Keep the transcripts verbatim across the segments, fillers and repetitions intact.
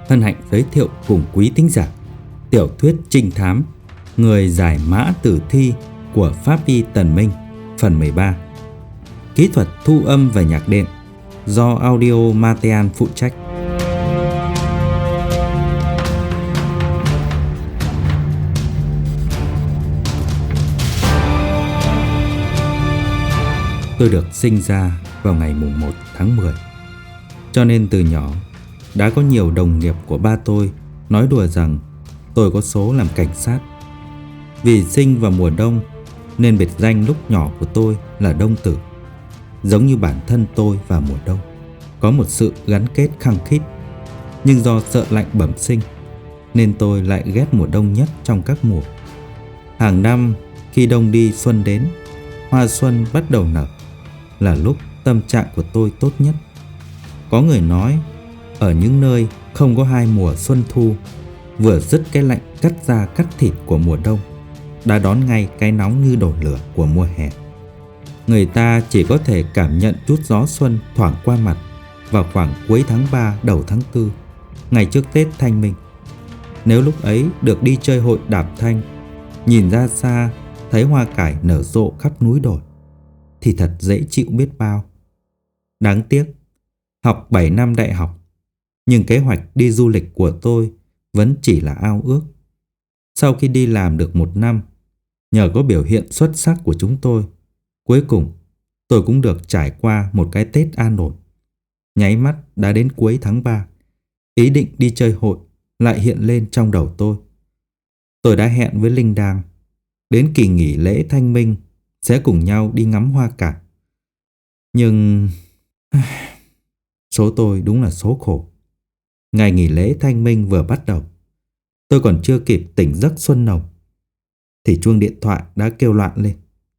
hân hạnh giới thiệu cùng quý thính giả tiểu thuyết trinh thám Người giải mã tử thi của Pháp Y Tần Minh phần mười ba. Kỹ thuật thu âm và nhạc đệm do Audio Matean phụ trách. Tôi được sinh ra vào ngày mùng một tháng mười, cho nên từ nhỏ đã có nhiều đồng nghiệp của ba tôi nói đùa rằng tôi có số làm cảnh sát. Vì sinh vào mùa đông nên biệt danh lúc nhỏ của tôi là Đông Tử. Giống như bản thân tôi và mùa đông có một sự gắn kết khăng khít, nhưng do sợ lạnh bẩm sinh nên tôi lại ghét mùa đông nhất trong các mùa. Hàng năm khi đông đi xuân đến, hoa xuân bắt đầu nở là lúc tâm trạng của tôi tốt nhất. Có người nói ở những nơi không có hai mùa xuân thu, vừa dứt cái lạnh cắt da cắt thịt của mùa đông đã đón ngay cái nóng như đổ lửa của mùa hè. Người ta chỉ có thể cảm nhận chút gió xuân thoảng qua mặt vào khoảng cuối tháng ba đầu tháng tư, ngày trước Tết Thanh Minh. Nếu lúc ấy được đi chơi hội đạp thanh, nhìn ra xa thấy hoa cải nở rộ khắp núi đồi thì thật dễ chịu biết bao. Đáng tiếc, học bảy năm đại học, nhưng kế hoạch đi du lịch của tôi vẫn chỉ là ao ước. Sau khi đi làm được một năm, nhờ có biểu hiện xuất sắc của chúng tôi, cuối cùng tôi cũng được trải qua một cái Tết an ổn. Nháy mắt đã đến cuối tháng ba, ý định đi chơi hội lại hiện lên trong đầu tôi. Tôi đã hẹn với Linh Đang, đến kỳ nghỉ lễ Thanh Minh sẽ cùng nhau đi ngắm hoa cải. Nhưng số tôi đúng là số khổ. Ngày nghỉ lễ Thanh Minh vừa bắt đầu, tôi còn chưa kịp tỉnh giấc xuân nồng thì chuông điện thoại đã kêu loạn lên.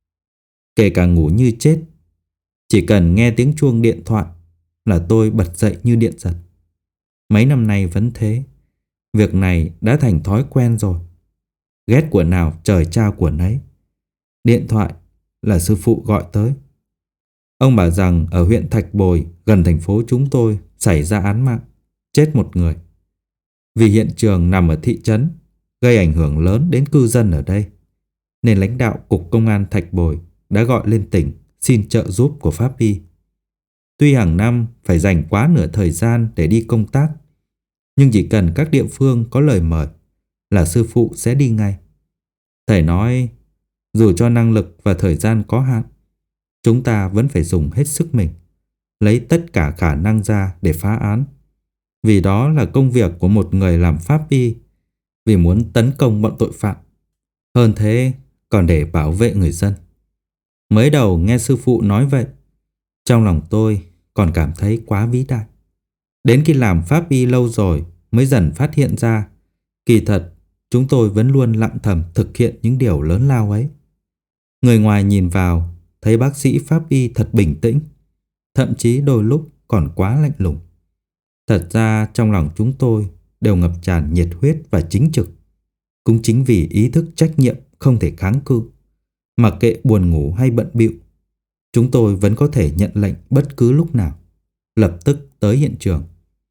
Kể cả ngủ như chết, chỉ cần nghe tiếng chuông điện thoại là tôi bật dậy như điện giật. Mấy năm nay vẫn thế, việc này đã thành thói quen rồi. Ghét của nào trời trao của nấy. Điện thoại là sư phụ gọi tới. Ông bảo rằng ở huyện Thạch Bồi gần thành phố chúng tôi xảy ra án mạng, chết một người. Vì hiện trường nằm ở thị trấn, gây ảnh hưởng lớn đến cư dân ở đây, nên lãnh đạo Cục Công an Thạch Bồi đã gọi lên tỉnh xin trợ giúp của Pháp Y. Tuy hàng năm phải dành quá nửa thời gian để đi công tác, nhưng chỉ cần các địa phương có lời mời là sư phụ sẽ đi ngay. Thầy nói dù cho năng lực và thời gian có hạn, chúng ta vẫn phải dùng hết sức mình, lấy tất cả khả năng ra để phá án. Vì đó là công việc của một người làm pháp y, vì muốn tấn công bọn tội phạm. Hơn thế, còn để bảo vệ người dân. Mới đầu nghe sư phụ nói vậy, trong lòng tôi còn cảm thấy quá vĩ đại. Đến khi làm pháp y lâu rồi mới dần phát hiện ra, kỳ thật chúng tôi vẫn luôn lặng thầm thực hiện những điều lớn lao ấy. Người ngoài nhìn vào thấy bác sĩ pháp y thật bình tĩnh, thậm chí đôi lúc còn quá lạnh lùng. Thật ra trong lòng chúng tôi đều ngập tràn nhiệt huyết và chính trực. Cũng chính vì ý thức trách nhiệm không thể kháng cự, mặc kệ buồn ngủ hay bận bịu, chúng tôi vẫn có thể nhận lệnh bất cứ lúc nào, lập tức tới hiện trường.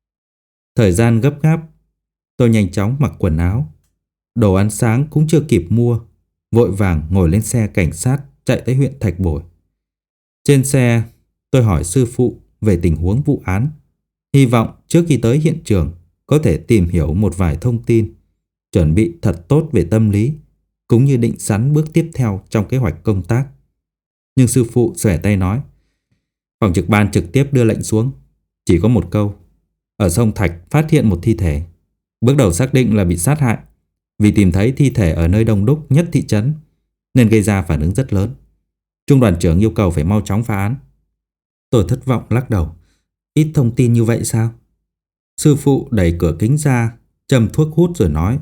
Thời gian gấp gáp, tôi nhanh chóng mặc quần áo. Đồ ăn sáng cũng chưa kịp mua, vội vàng ngồi lên xe cảnh sát chạy tới huyện Thạch Bồi. Trên xe, tôi hỏi sư phụ về tình huống vụ án, hy vọng trước khi tới hiện trường có thể tìm hiểu một vài thông tin, chuẩn bị thật tốt về tâm lý, cũng như định sẵn bước tiếp theo trong kế hoạch công tác. Nhưng sư phụ xòe tay nói, phòng trực ban trực tiếp đưa lệnh xuống, chỉ có một câu: ở sông Thạch phát hiện một thi thể, bước đầu xác định là bị sát hại. Vì tìm thấy thi thể ở nơi đông đúc nhất thị trấn nên gây ra phản ứng rất lớn. Trung đoàn trưởng yêu cầu phải mau chóng phá án. Tôi thất vọng lắc đầu. Ít thông tin như vậy sao? Sư phụ đẩy cửa kính ra, châm thuốc hút rồi nói,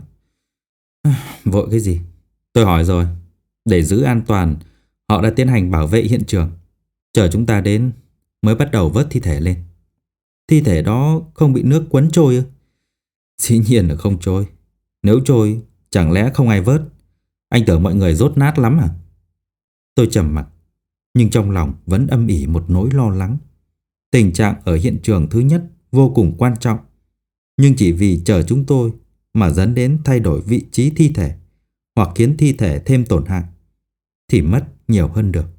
vội cái gì? Tôi hỏi rồi, để giữ an toàn, họ đã tiến hành bảo vệ hiện trường, chờ chúng ta đến mới bắt đầu vớt thi thể lên. Thi thể đó không bị nước cuốn trôi ư? Dĩ nhiên là không trôi. Nếu trôi, chẳng lẽ không ai vớt? Anh tưởng mọi người dốt nát lắm à? Tôi trầm mặc, nhưng trong lòng vẫn âm ỉ một nỗi lo lắng. Tình trạng ở hiện trường thứ nhất vô cùng quan trọng. Nhưng chỉ vì chờ chúng tôi mà dẫn đến thay đổi vị trí thi thể hoặc khiến thi thể thêm tổn hại thì mất nhiều hơn được.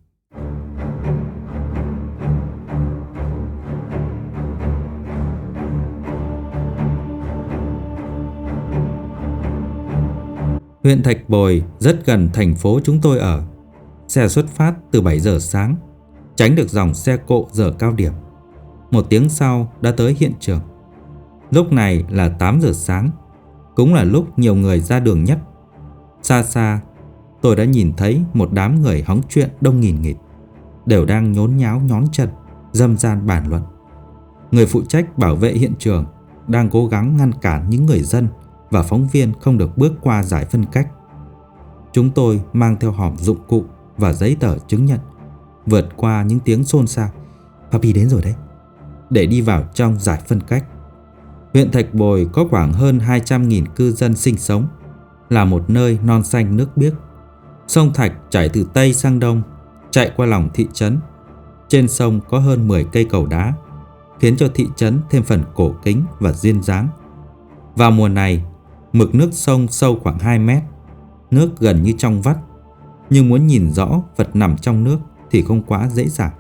Huyện Thạch Bồi rất gần thành phố chúng tôi ở. Xe xuất phát từ bảy giờ sáng, tránh được dòng xe cộ giờ cao điểm. Một tiếng sau đã tới hiện trường. Lúc này là tám giờ sáng, cũng là lúc nhiều người ra đường nhất. Xa xa, tôi đã nhìn thấy một đám người hóng chuyện đông nghìn nghịt, đều đang nhốn nháo nhón chân, râm ran bàn luận. Người phụ trách bảo vệ hiện trường đang cố gắng ngăn cản những người dân và phóng viên không được bước qua giải phân cách. Chúng tôi mang theo hòm dụng cụ và giấy tờ chứng nhận, vượt qua những tiếng xôn xao "Papi đến rồi đấy", để đi vào trong giải phân cách. Huyện Thạch Bồi có khoảng hơn hai trăm nghìn cư dân sinh sống, là một nơi non xanh nước biếc. Sông Thạch chảy từ Tây sang Đông, chạy qua lòng thị trấn. Trên sông có hơn mười cây cầu đá, khiến cho thị trấn thêm phần cổ kính và duyên dáng. Vào mùa này, mực nước sông sâu khoảng hai mét, nước gần như trong vắt, nhưng muốn nhìn rõ vật nằm trong nước thì không quá dễ dàng.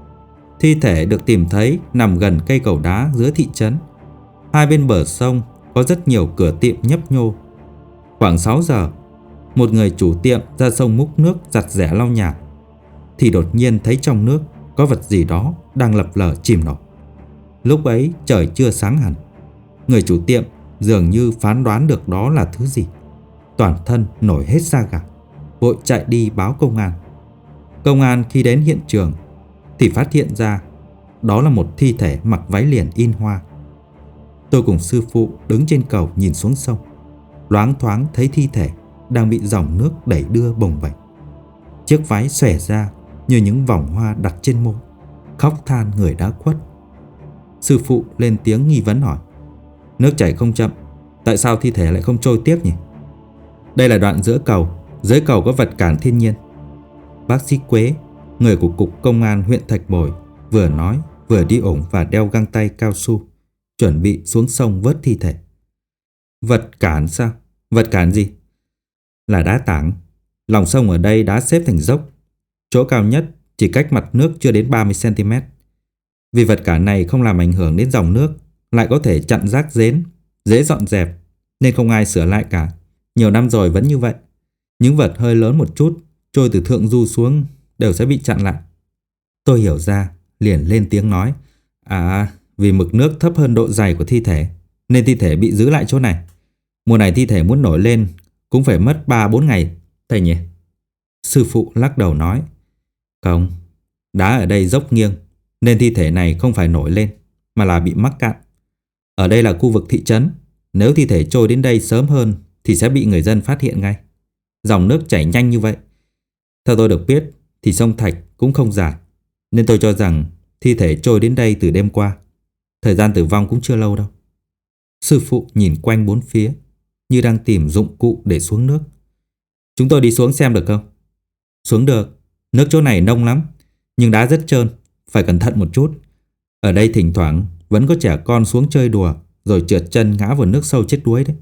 Thi thể được tìm thấy nằm gần cây cầu đá giữa thị trấn. Hai bên bờ sông có rất nhiều cửa tiệm nhấp nhô. Khoảng sáu giờ, một người chủ tiệm ra sông múc nước giặt giẻ lau nhà, thì đột nhiên thấy trong nước có vật gì đó đang lập lờ chìm nổi. Lúc ấy trời chưa sáng hẳn. Người chủ tiệm dường như phán đoán được đó là thứ gì, toàn thân nổi hết da gà, vội chạy đi báo công an. Công an khi đến hiện trường thì phát hiện ra đó là một thi thể mặc váy liền in hoa. Tôi cùng sư phụ đứng trên cầu nhìn xuống sông, loáng thoáng thấy thi thể đang bị dòng nước đẩy đưa bồng bềnh. Chiếc váy xòe ra như những vòng hoa đặt trên môi, khóc than người đã khuất. Sư phụ lên tiếng nghi vấn hỏi: "Nước chảy không chậm, tại sao thi thể lại không trôi tiếp nhỉ?" "Đây là đoạn giữa cầu, dưới cầu có vật cản thiên nhiên." Bác sĩ Quế, người của Cục Công an huyện Thạch Bồi, vừa nói vừa đi ủng và đeo găng tay cao su, chuẩn bị xuống sông vớt thi thể. "Vật cản sao? Vật cản gì?" "Là đá tảng. Lòng sông ở đây đá xếp thành dốc, chỗ cao nhất chỉ cách mặt nước chưa đến ba mươi xăng ti mét. Vì vật cản này không làm ảnh hưởng đến dòng nước, lại có thể chặn rác rến, dễ dọn dẹp, nên không ai sửa lại cả. Nhiều năm rồi vẫn như vậy. Những vật hơi lớn một chút trôi từ thượng du xuống đều sẽ bị chặn lại." Tôi hiểu ra, liền lên tiếng nói: "À, vì mực nước thấp hơn độ dày của thi thể, nên thi thể bị giữ lại chỗ này. Mùa này thi thể muốn nổi lên cũng phải mất ba bốn ngày, thầy nhỉ?" Sư phụ lắc đầu nói: "Không, đá ở đây dốc nghiêng, nên thi thể này không phải nổi lên, mà là bị mắc cạn. Ở đây là khu vực thị trấn, nếu thi thể trôi đến đây sớm hơn thì sẽ bị người dân phát hiện ngay. Dòng nước chảy nhanh như vậy. Theo tôi được biết thì sông Thạch cũng không dài, nên tôi cho rằng thi thể trôi đến đây từ đêm qua. Thời gian tử vong cũng chưa lâu đâu." Sư phụ nhìn quanh bốn phía, như đang tìm dụng cụ để xuống nước. "Chúng tôi đi xuống xem được không?" "Xuống được, nước chỗ này nông lắm, nhưng đá rất trơn, phải cẩn thận một chút. Ở đây thỉnh thoảng vẫn có trẻ con xuống chơi đùa, rồi trượt chân ngã vào nước sâu chết đuối đấy."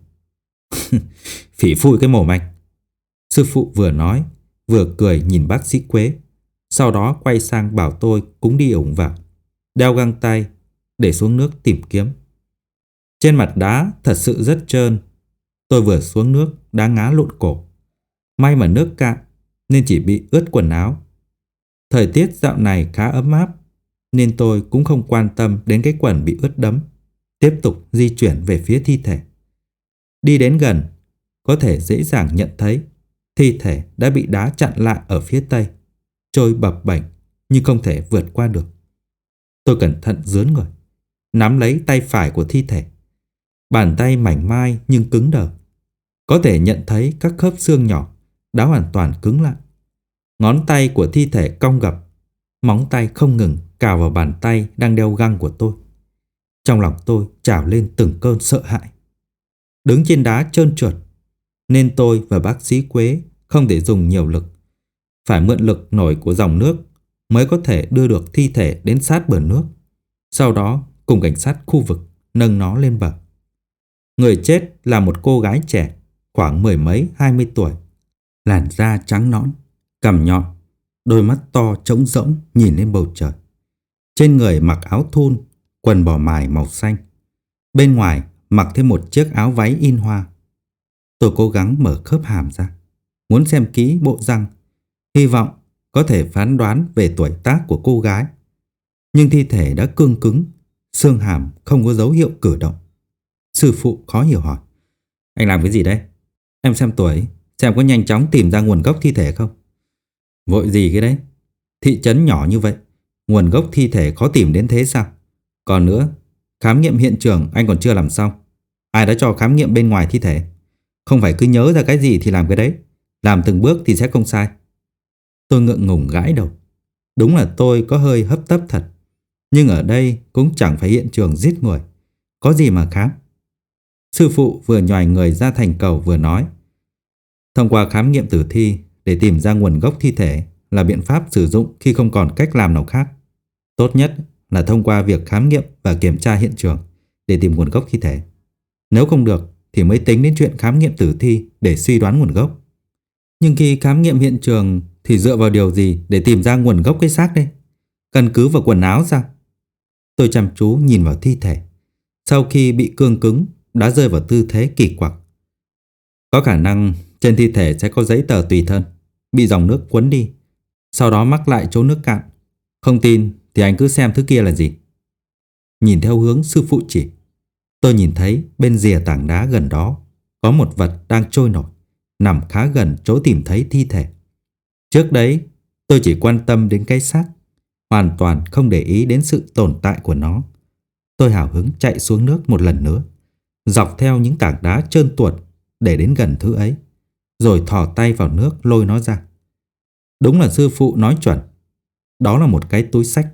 "Phỉ phui cái mồm anh." Sư phụ vừa nói vừa cười nhìn bác sĩ Quế, sau đó quay sang bảo tôi cũng đi ủng vào, đeo găng tay để xuống nước tìm kiếm. Trên mặt đá thật sự rất trơn. Tôi vừa xuống nước đã ngá lộn cổ. May mà nước cạn nên chỉ bị ướt quần áo. Thời tiết dạo này khá ấm áp, nên tôi cũng không quan tâm đến cái quần bị ướt đẫm, tiếp tục di chuyển về phía thi thể. Đi đến gần, có thể dễ dàng nhận thấy thi thể đã bị đá chặn lại ở phía tây, trôi bập bềnh nhưng không thể vượt qua được. Tôi cẩn thận dướn người, nắm lấy tay phải của thi thể. Bàn tay mảnh mai nhưng cứng đờ, có thể nhận thấy các khớp xương nhỏ đã hoàn toàn cứng lại. Ngón tay của thi thể cong gập, móng tay không ngừng cào vào bàn tay đang đeo găng của tôi. Trong lòng tôi trào lên từng cơn sợ hãi. Đứng trên đá trơn trượt, nên tôi và bác sĩ Quế không thể dùng nhiều lực, phải mượn lực nổi của dòng nước mới có thể đưa được thi thể đến sát bờ nước. Sau đó cùng cảnh sát khu vực nâng nó lên bờ. Người chết là một cô gái trẻ, khoảng mười mấy hai mươi tuổi. Làn da trắng nõn, cằm nhọn, đôi mắt to trống rỗng nhìn lên bầu trời. Trên người mặc áo thun, quần bò mài màu xanh. Bên ngoài mặc thêm một chiếc áo váy in hoa. Tôi cố gắng mở khớp hàm ra, muốn xem kỹ bộ răng, hy vọng có thể phán đoán về tuổi tác của cô gái. Nhưng thi thể đã cương cứng, xương hàm không có dấu hiệu cử động. Sư phụ khó hiểu hỏi: Anh làm cái gì đấy? Em xem tuổi, xem có nhanh chóng tìm ra nguồn gốc thi thể không? Vội gì cái đấy? Thị trấn nhỏ như vậy, nguồn gốc thi thể khó tìm đến thế sao? Còn nữa, khám nghiệm hiện trường anh còn chưa làm xong. Ai đã cho khám nghiệm bên ngoài thi thể? Không phải cứ nhớ ra cái gì thì làm cái đấy. Làm từng bước thì sẽ không sai. Tôi ngượng ngùng gãi đầu. Đúng là tôi có hơi hấp tấp thật. Nhưng ở đây cũng chẳng phải hiện trường giết người, có gì mà khám. Sư phụ vừa nhoài người ra thành cầu vừa nói: Thông qua khám nghiệm tử thi để tìm ra nguồn gốc thi thể là biện pháp sử dụng khi không còn cách làm nào khác. Tốt nhất là thông qua việc khám nghiệm và kiểm tra hiện trường để tìm nguồn gốc thi thể. Nếu không được thì mới tính đến chuyện khám nghiệm tử thi để suy đoán nguồn gốc. Nhưng khi khám nghiệm hiện trường thì dựa vào điều gì để tìm ra nguồn gốc cái xác đây? Căn cứ vào quần áo sao? Tôi chăm chú nhìn vào thi thể. Sau khi bị cương cứng đã rơi vào tư thế kỳ quặc. Có khả năng trên thi thể sẽ có giấy tờ tùy thân bị dòng nước cuốn đi, sau đó mắc lại chỗ nước cạn. Không tin thì anh cứ xem thứ kia là gì. Nhìn theo hướng sư phụ chỉ, tôi nhìn thấy bên rìa tảng đá gần đó có một vật đang trôi nổi, nằm khá gần chỗ tìm thấy thi thể. Trước đấy tôi chỉ quan tâm đến cái xác, hoàn toàn không để ý đến sự tồn tại của nó. Tôi hào hứng chạy xuống nước một lần nữa, dọc theo những tảng đá trơn tuột để đến gần thứ ấy, rồi thò tay vào nước lôi nó ra. Đúng là sư phụ nói chuẩn, đó là một cái túi xách.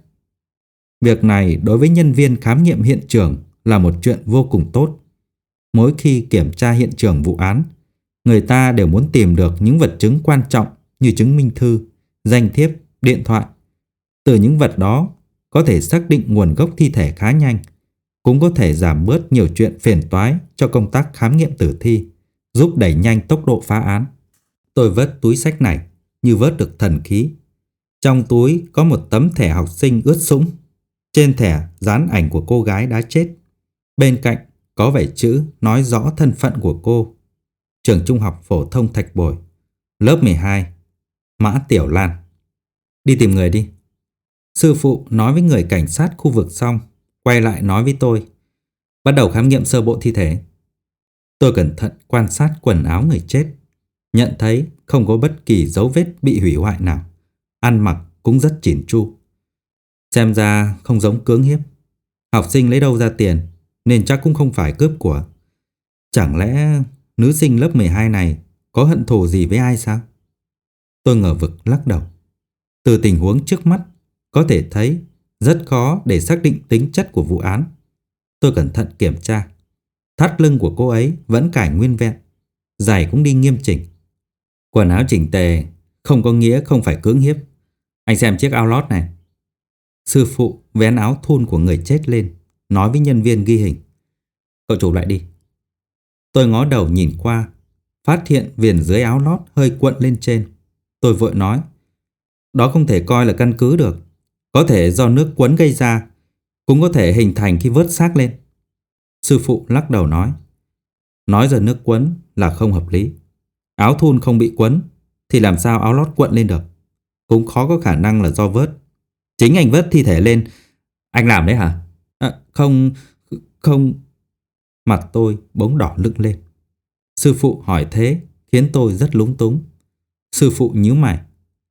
Việc này đối với nhân viên khám nghiệm hiện trường là một chuyện vô cùng tốt. Mỗi khi kiểm tra hiện trường vụ án, người ta đều muốn tìm được những vật chứng quan trọng như chứng minh thư, danh thiếp, điện thoại. Từ những vật đó có thể xác định nguồn gốc thi thể khá nhanh, cũng có thể giảm bớt nhiều chuyện phiền toái cho công tác khám nghiệm tử thi, giúp đẩy nhanh tốc độ phá án. Tôi vớt túi xách này như vớt được thần khí. Trong túi có một tấm thẻ học sinh ướt sũng. Trên thẻ dán ảnh của cô gái đã chết. Bên cạnh có vài chữ nói rõ thân phận của cô: Trường Trung học phổ thông Thạch Bồi, lớp mười hai, Mã Tiểu Lan. Đi tìm người đi. Sư phụ nói với người cảnh sát khu vực xong, quay lại nói với tôi: Bắt đầu khám nghiệm sơ bộ thi thể. Tôi cẩn thận quan sát quần áo người chết, nhận thấy không có bất kỳ dấu vết bị hủy hoại nào. Ăn mặc cũng rất chỉn chu. Xem ra không giống cưỡng hiếp. Học sinh lấy đâu ra tiền nên chắc cũng không phải cướp của. Chẳng lẽ nữ sinh lớp mười hai này có hận thù gì với ai sao? Tôi ngờ vực lắc đầu. Từ tình huống trước mắt có thể thấy rất khó để xác định tính chất của vụ án. Tôi cẩn thận kiểm tra. Thắt lưng của cô ấy vẫn cài nguyên vẹn, giày cũng đi nghiêm chỉnh. Quần áo chỉnh tề không có nghĩa không phải cưỡng hiếp. Anh xem chiếc áo lót này. Sư phụ vén áo thun của người chết lên, nói với nhân viên ghi hình: Cậu chụp lại đi. Tôi ngó đầu nhìn qua, phát hiện viền dưới áo lót hơi cuộn lên trên. Tôi vội nói: Đó không thể coi là căn cứ được. Có thể do nước cuốn gây ra, cũng có thể hình thành khi vớt xác lên. Sư phụ lắc đầu nói: Nói giờ nước cuốn là không hợp lý. Áo thun không bị quấn thì làm sao áo lót cuộn lên được. Cũng khó có khả năng là do vớt. Chính anh vớt thi thể lên. Anh làm đấy hả? À, không, không. Mặt tôi bỗng đỏ lựng lên. Sư phụ hỏi thế khiến tôi rất lúng túng. Sư phụ nhíu mày.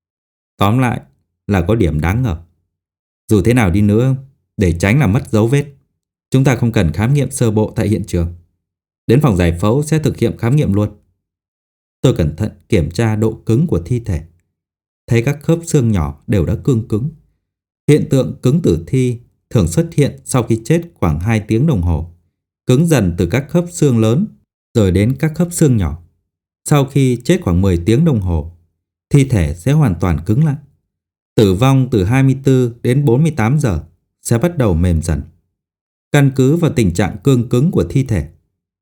Tóm lại là có điểm đáng ngờ. Dù thế nào đi nữa, để tránh làm mất dấu vết, chúng ta không cần khám nghiệm sơ bộ tại hiện trường. Đến phòng giải phẫu sẽ thực hiện khám nghiệm luôn. Tôi cẩn thận kiểm tra độ cứng của thi thể. Thấy các khớp xương nhỏ đều đã cương cứng. Hiện tượng cứng tử thi thường xuất hiện sau khi chết khoảng hai tiếng đồng hồ, cứng dần từ các khớp xương lớn rồi đến các khớp xương nhỏ. Sau khi chết khoảng mười tiếng đồng hồ, thi thể sẽ hoàn toàn cứng lại. Tử vong từ hai mươi tư đến bốn mươi tám giờ sẽ bắt đầu mềm dần. Căn cứ vào tình trạng cương cứng của thi thể,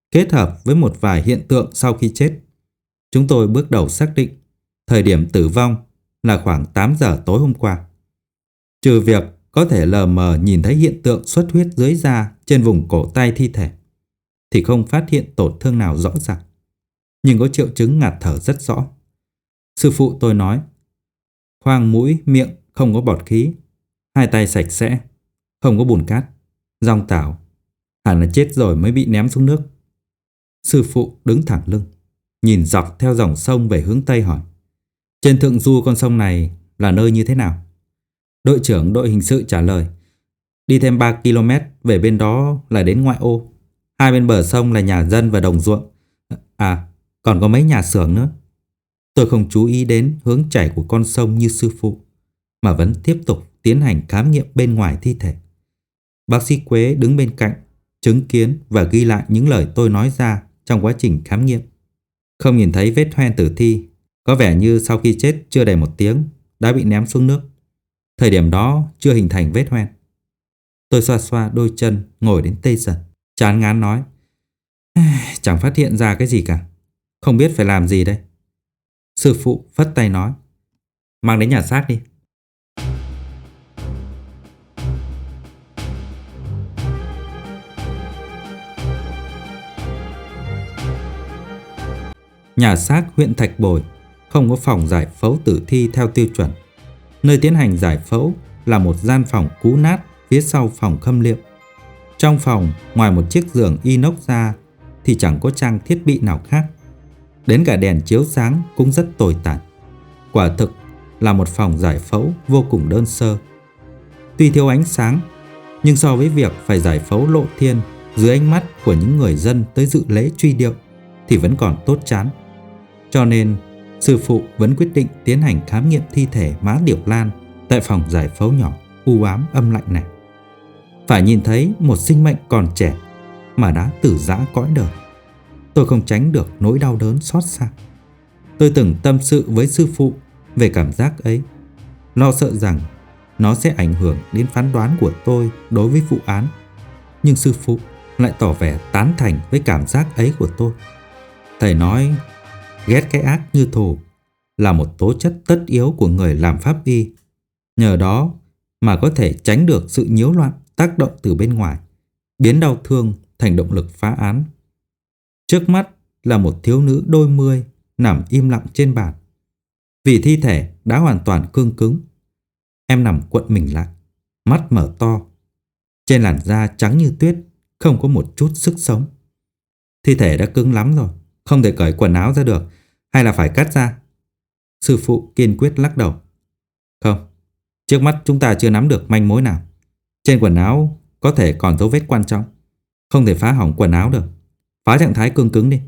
Kết hợp với một vài hiện tượng sau khi chết, chúng tôi bước đầu xác định thời điểm tử vong là khoảng tám giờ tối hôm qua. Trừ việc có thể lờ mờ nhìn thấy hiện tượng xuất huyết dưới da trên vùng cổ tay thi thể, thì không phát hiện tổn thương nào rõ ràng, nhưng có triệu chứng ngạt thở rất rõ. Sư phụ tôi nói, khoang mũi, miệng không có bọt khí, hai tay sạch sẽ, không có bùn cát, dong tảo, hẳn là chết rồi mới bị ném xuống nước. Sư phụ đứng thẳng lưng, nhìn dọc theo dòng sông về hướng Tây hỏi, trên thượng du con sông này là nơi như thế nào? Đội trưởng đội hình sự trả lời, đi thêm ba ki lô mét về bên đó là đến ngoại ô. Hai bên bờ sông là nhà dân và đồng ruộng. À, còn có mấy nhà xưởng nữa. Tôi không chú ý đến hướng chảy của con sông như sư phụ, mà vẫn tiếp tục tiến hành khám nghiệm bên ngoài thi thể. Bác sĩ Quế đứng bên cạnh, chứng kiến và ghi lại những lời tôi nói ra trong quá trình khám nghiệm. Không nhìn thấy vết hoen tử thi, có vẻ như sau khi chết chưa đầy một tiếng đã bị ném xuống nước. Thời điểm đó chưa hình thành vết hoen. Tôi xoa xoa đôi chân ngồi đến tê dần, chán ngán nói, chẳng phát hiện ra cái gì cả, không biết phải làm gì đây. Sư phụ phất tay nói, mang đến nhà xác đi. Nhà xác huyện Thạch Bồi không có phòng giải phẫu tử thi theo tiêu chuẩn. Nơi tiến hành giải phẫu là một gian phòng cũ nát phía sau phòng khâm liệm. Trong phòng, ngoài một chiếc giường inox ra thì chẳng có trang thiết bị nào khác. Đến cả đèn chiếu sáng cũng rất tồi tàn. Quả thực là một phòng giải phẫu vô cùng đơn sơ. Tuy thiếu ánh sáng, nhưng so với việc phải giải phẫu lộ thiên dưới ánh mắt của những người dân tới dự lễ truy điệu thì vẫn còn tốt chán. Cho nên sư phụ vẫn quyết định tiến hành khám nghiệm thi thể Mã Tiểu Lan tại phòng giải phẫu nhỏ u ám âm lạnh này. Phải nhìn thấy một sinh mệnh còn trẻ mà đã từ giã cõi đời, tôi không tránh được nỗi đau đớn xót xa. Tôi từng tâm sự với sư phụ về cảm giác ấy, lo sợ rằng nó sẽ ảnh hưởng đến phán đoán của tôi đối với vụ án. Nhưng sư phụ lại tỏ vẻ tán thành với cảm giác ấy của tôi. Thầy nói, ghét cái ác như thù là một tố chất tất yếu của người làm pháp y. Nhờ đó mà có thể tránh được sự nhiễu loạn tác động từ bên ngoài, biến đau thương thành động lực phá án. Trước mắt là một thiếu nữ đôi mươi nằm im lặng trên bàn. Vì thi thể đã hoàn toàn cương cứng, em nằm cuộn mình lại, mắt mở to. Trên làn da trắng như tuyết, không có một chút sức sống. Thi thể đã cứng lắm rồi, không thể cởi quần áo ra được, hay là phải cắt ra? Sư phụ kiên quyết lắc đầu. Không, trước mắt chúng ta chưa nắm được manh mối nào. Trên quần áo có thể còn dấu vết quan trọng, không thể phá hỏng quần áo được. Phá trạng thái cương cứng đi.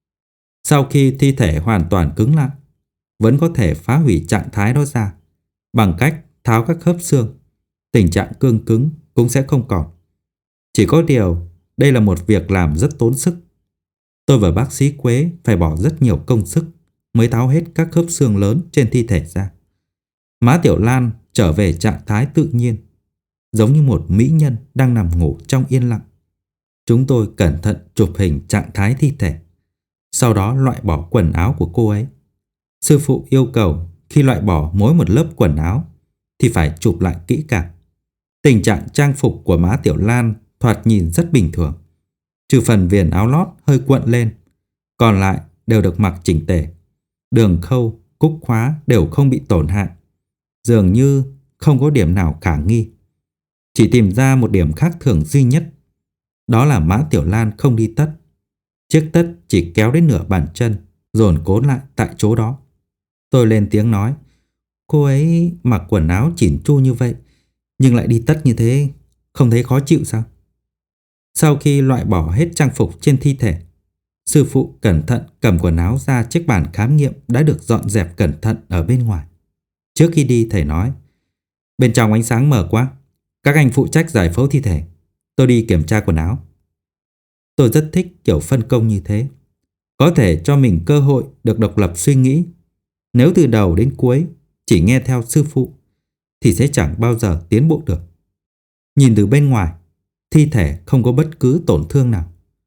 Sau khi thi thể hoàn toàn cứng lại, vẫn có thể phá hủy trạng thái đó ra bằng cách tháo các khớp xương. Tình trạng cương cứng cũng sẽ không còn. Chỉ có điều đây là một việc làm rất tốn sức. Tôi và bác sĩ Quế phải bỏ rất nhiều công sức mới tháo hết các khớp xương lớn trên thi thể ra. Mã Tiểu Lan trở về trạng thái tự nhiên, giống như một mỹ nhân đang nằm ngủ trong yên lặng. Chúng tôi cẩn thận chụp hình trạng thái thi thể, sau đó loại bỏ quần áo của cô ấy. Sư phụ yêu cầu khi loại bỏ mỗi một lớp quần áo thì phải chụp lại kỹ càng. Tình trạng trang phục của Mã Tiểu Lan thoạt nhìn rất bình thường, trừ phần viền áo lót hơi cuộn lên, còn lại đều được mặc chỉnh tề. Đường khâu, cúc khóa đều không bị tổn hại, dường như không có điểm nào khả nghi. Chỉ tìm ra một điểm khác thường duy nhất, đó là Mã Tiểu Lan không đi tất. Chiếc tất chỉ kéo đến nửa bàn chân, dồn cố lại tại chỗ đó. Tôi lên tiếng nói, cô ấy mặc quần áo chỉn chu như vậy, nhưng lại đi tất như thế, không thấy khó chịu sao? Sau khi loại bỏ hết trang phục trên thi thể, sư phụ cẩn thận cầm quần áo ra chiếc bàn khám nghiệm đã được dọn dẹp cẩn thận ở bên ngoài. Trước khi đi thầy nói, bên trong ánh sáng mờ quá, các anh phụ trách giải phẫu thi thể, tôi đi kiểm tra quần áo. Tôi rất thích kiểu phân công như thế, có thể cho mình cơ hội được độc lập suy nghĩ. Nếu từ đầu đến cuối chỉ nghe theo sư phụ thì sẽ chẳng bao giờ tiến bộ được. Nhìn từ bên ngoài, thi thể không có bất cứ tổn thương nào.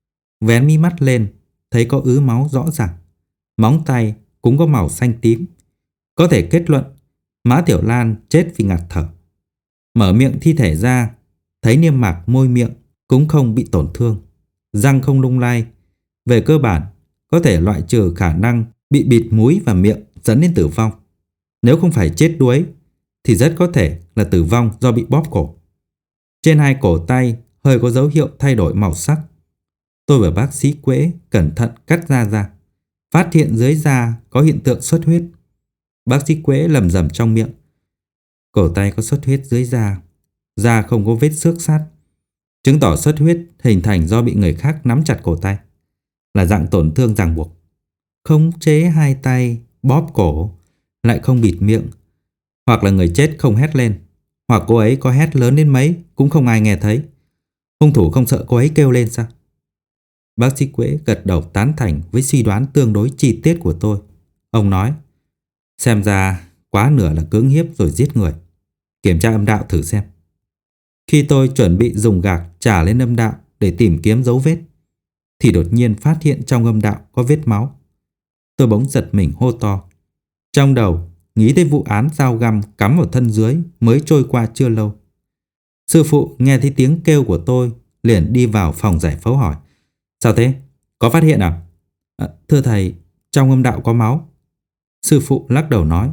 Vén mí mắt lên, thấy có ứ máu rõ ràng. Móng tay cũng có màu xanh tím. Có thể kết luận Mã Tiểu Lan chết vì ngạt thở. Mở miệng thi thể ra, thấy niêm mạc môi miệng cũng không bị tổn thương, răng không lung lay. Về cơ bản, có thể loại trừ khả năng bị bịt mũi và miệng dẫn đến tử vong. Nếu không phải chết đuối, thì rất có thể là tử vong do bị bóp cổ. Trên hai cổ tay hơi có dấu hiệu thay đổi màu sắc. Tôi và bác sĩ Quế cẩn thận cắt da ra, phát hiện dưới da có hiện tượng xuất huyết. Bác sĩ Quế lẩm rẩm trong miệng. Cổ tay có xuất huyết dưới da, da không có vết xước sát, chứng tỏ xuất huyết hình thành do bị người khác nắm chặt cổ tay, là dạng tổn thương ràng buộc. Khống chế hai tay, bóp cổ, lại không bịt miệng. Hoặc là người chết không hét lên, hoặc cô ấy có hét lớn đến mấy cũng không ai nghe thấy. Hung thủ không sợ cô ấy kêu lên sao? Bác sĩ Quế gật đầu tán thành với suy đoán tương đối chi tiết của tôi. Ông nói, xem ra quá nửa là cưỡng hiếp rồi giết người. Kiểm tra âm đạo thử xem. Khi tôi chuẩn bị dùng gạc trả lên âm đạo để tìm kiếm dấu vết, thì đột nhiên phát hiện trong âm đạo có vết máu. Tôi bỗng giật mình hô to. Trong đầu nghĩ tới vụ án dao găm cắm vào thân dưới mới trôi qua chưa lâu. Sư phụ nghe thấy tiếng kêu của tôi liền đi vào phòng giải phẫu hỏi, sao thế? Có phát hiện à? À, thưa thầy, trong âm đạo có máu. Sư phụ lắc đầu nói,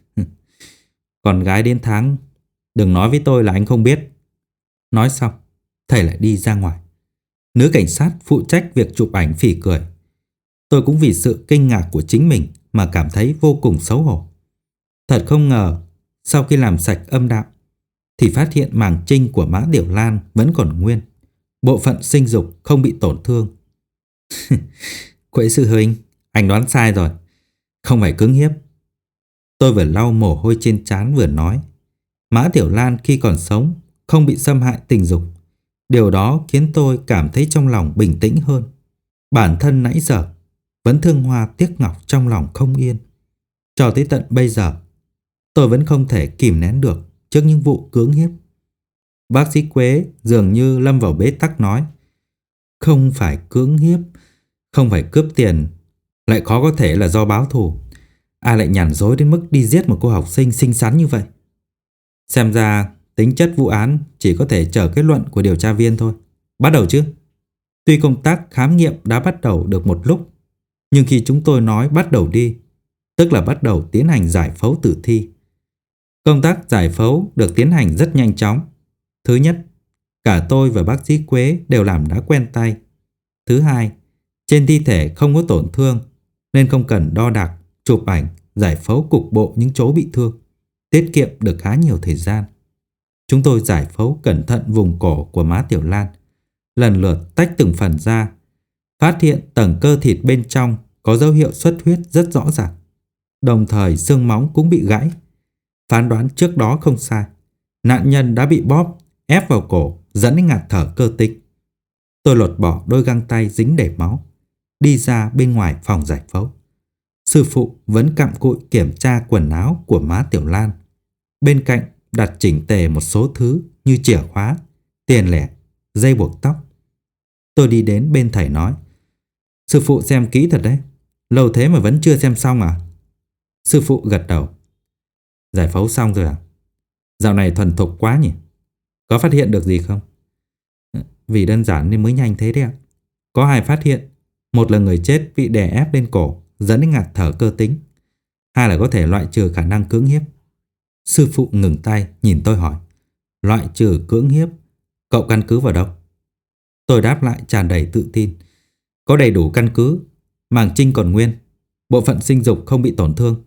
con gái đến tháng, đừng nói với tôi là anh không biết. Nói xong, thầy lại đi ra ngoài. Nữ cảnh sát phụ trách việc chụp ảnh phỉ cười. Tôi cũng vì sự kinh ngạc của chính mình mà cảm thấy vô cùng xấu hổ. Thật không ngờ, sau khi làm sạch âm đạo, thì phát hiện màng trinh của Mã Tiểu Lan vẫn còn nguyên. Bộ phận sinh dục không bị tổn thương. Quế sư huynh, anh đoán sai rồi. Không phải cưỡng hiếp. Tôi vừa lau mồ hôi trên trán vừa nói. Mã Tiểu Lan khi còn sống không bị xâm hại tình dục. Điều đó khiến tôi cảm thấy trong lòng bình tĩnh hơn. Bản thân nãy giờ vẫn thương hoa tiếc ngọc trong lòng không yên. Cho tới tận bây giờ, tôi vẫn không thể kìm nén được trước những vụ cưỡng hiếp. Bác sĩ Quế dường như lâm vào bế tắc nói, không phải cưỡng hiếp, không phải cướp tiền, lại khó có thể là do báo thù. Ai lại nhàn dối đến mức đi giết một cô học sinh xinh xắn như vậy? Xem ra tính chất vụ án chỉ có thể chờ kết luận của điều tra viên thôi. Bắt đầu chứ? Tuy công tác khám nghiệm đã bắt đầu được một lúc, nhưng khi chúng tôi nói bắt đầu đi, tức là bắt đầu tiến hành giải phẫu tử thi. Công tác giải phẫu được tiến hành rất nhanh chóng. Thứ nhất, cả tôi và bác sĩ Quế đều làm đã quen tay. Thứ hai, trên thi thể không có tổn thương nên không cần đo đạc, chụp ảnh, giải phẫu cục bộ những chỗ bị thương, tiết kiệm được khá nhiều thời gian. Chúng tôi giải phẫu cẩn thận vùng cổ của Mã Tiểu Lan, lần lượt tách từng phần ra, phát hiện tầng cơ thịt bên trong có dấu hiệu xuất huyết rất rõ ràng. Đồng thời xương móng cũng bị gãy. Phán đoán trước đó không sai. Nạn nhân đã bị bóp, ép vào cổ, dẫn đến ngạt thở cơ tích. Tôi lột bỏ đôi găng tay dính đầy máu, đi ra bên ngoài phòng giải phẫu. Sư phụ vẫn cặm cụi kiểm tra quần áo của Mã Tiểu Lan. Bên cạnh đặt chỉnh tề một số thứ như chìa khóa, tiền lẻ, dây buộc tóc. Tôi đi đến bên thầy nói, sư phụ xem kỹ thật đấy, lâu thế mà vẫn chưa xem xong à? Sư phụ gật đầu. Giải phẫu xong rồi à? Dạo này thuần thục quá nhỉ? Có phát hiện được gì không? Vì đơn giản nên mới nhanh thế đấy ạ. Có hai phát hiện. Một là người chết bị đè ép lên cổ dẫn đến ngạt thở cơ tính. Hai là có thể loại trừ khả năng cưỡng hiếp. Sư phụ ngừng tay nhìn tôi hỏi, loại trừ cưỡng hiếp, cậu căn cứ vào đâu? Tôi đáp lại tràn đầy tự tin, có đầy đủ căn cứ. Màng trinh còn nguyên, bộ phận sinh dục không bị tổn thương.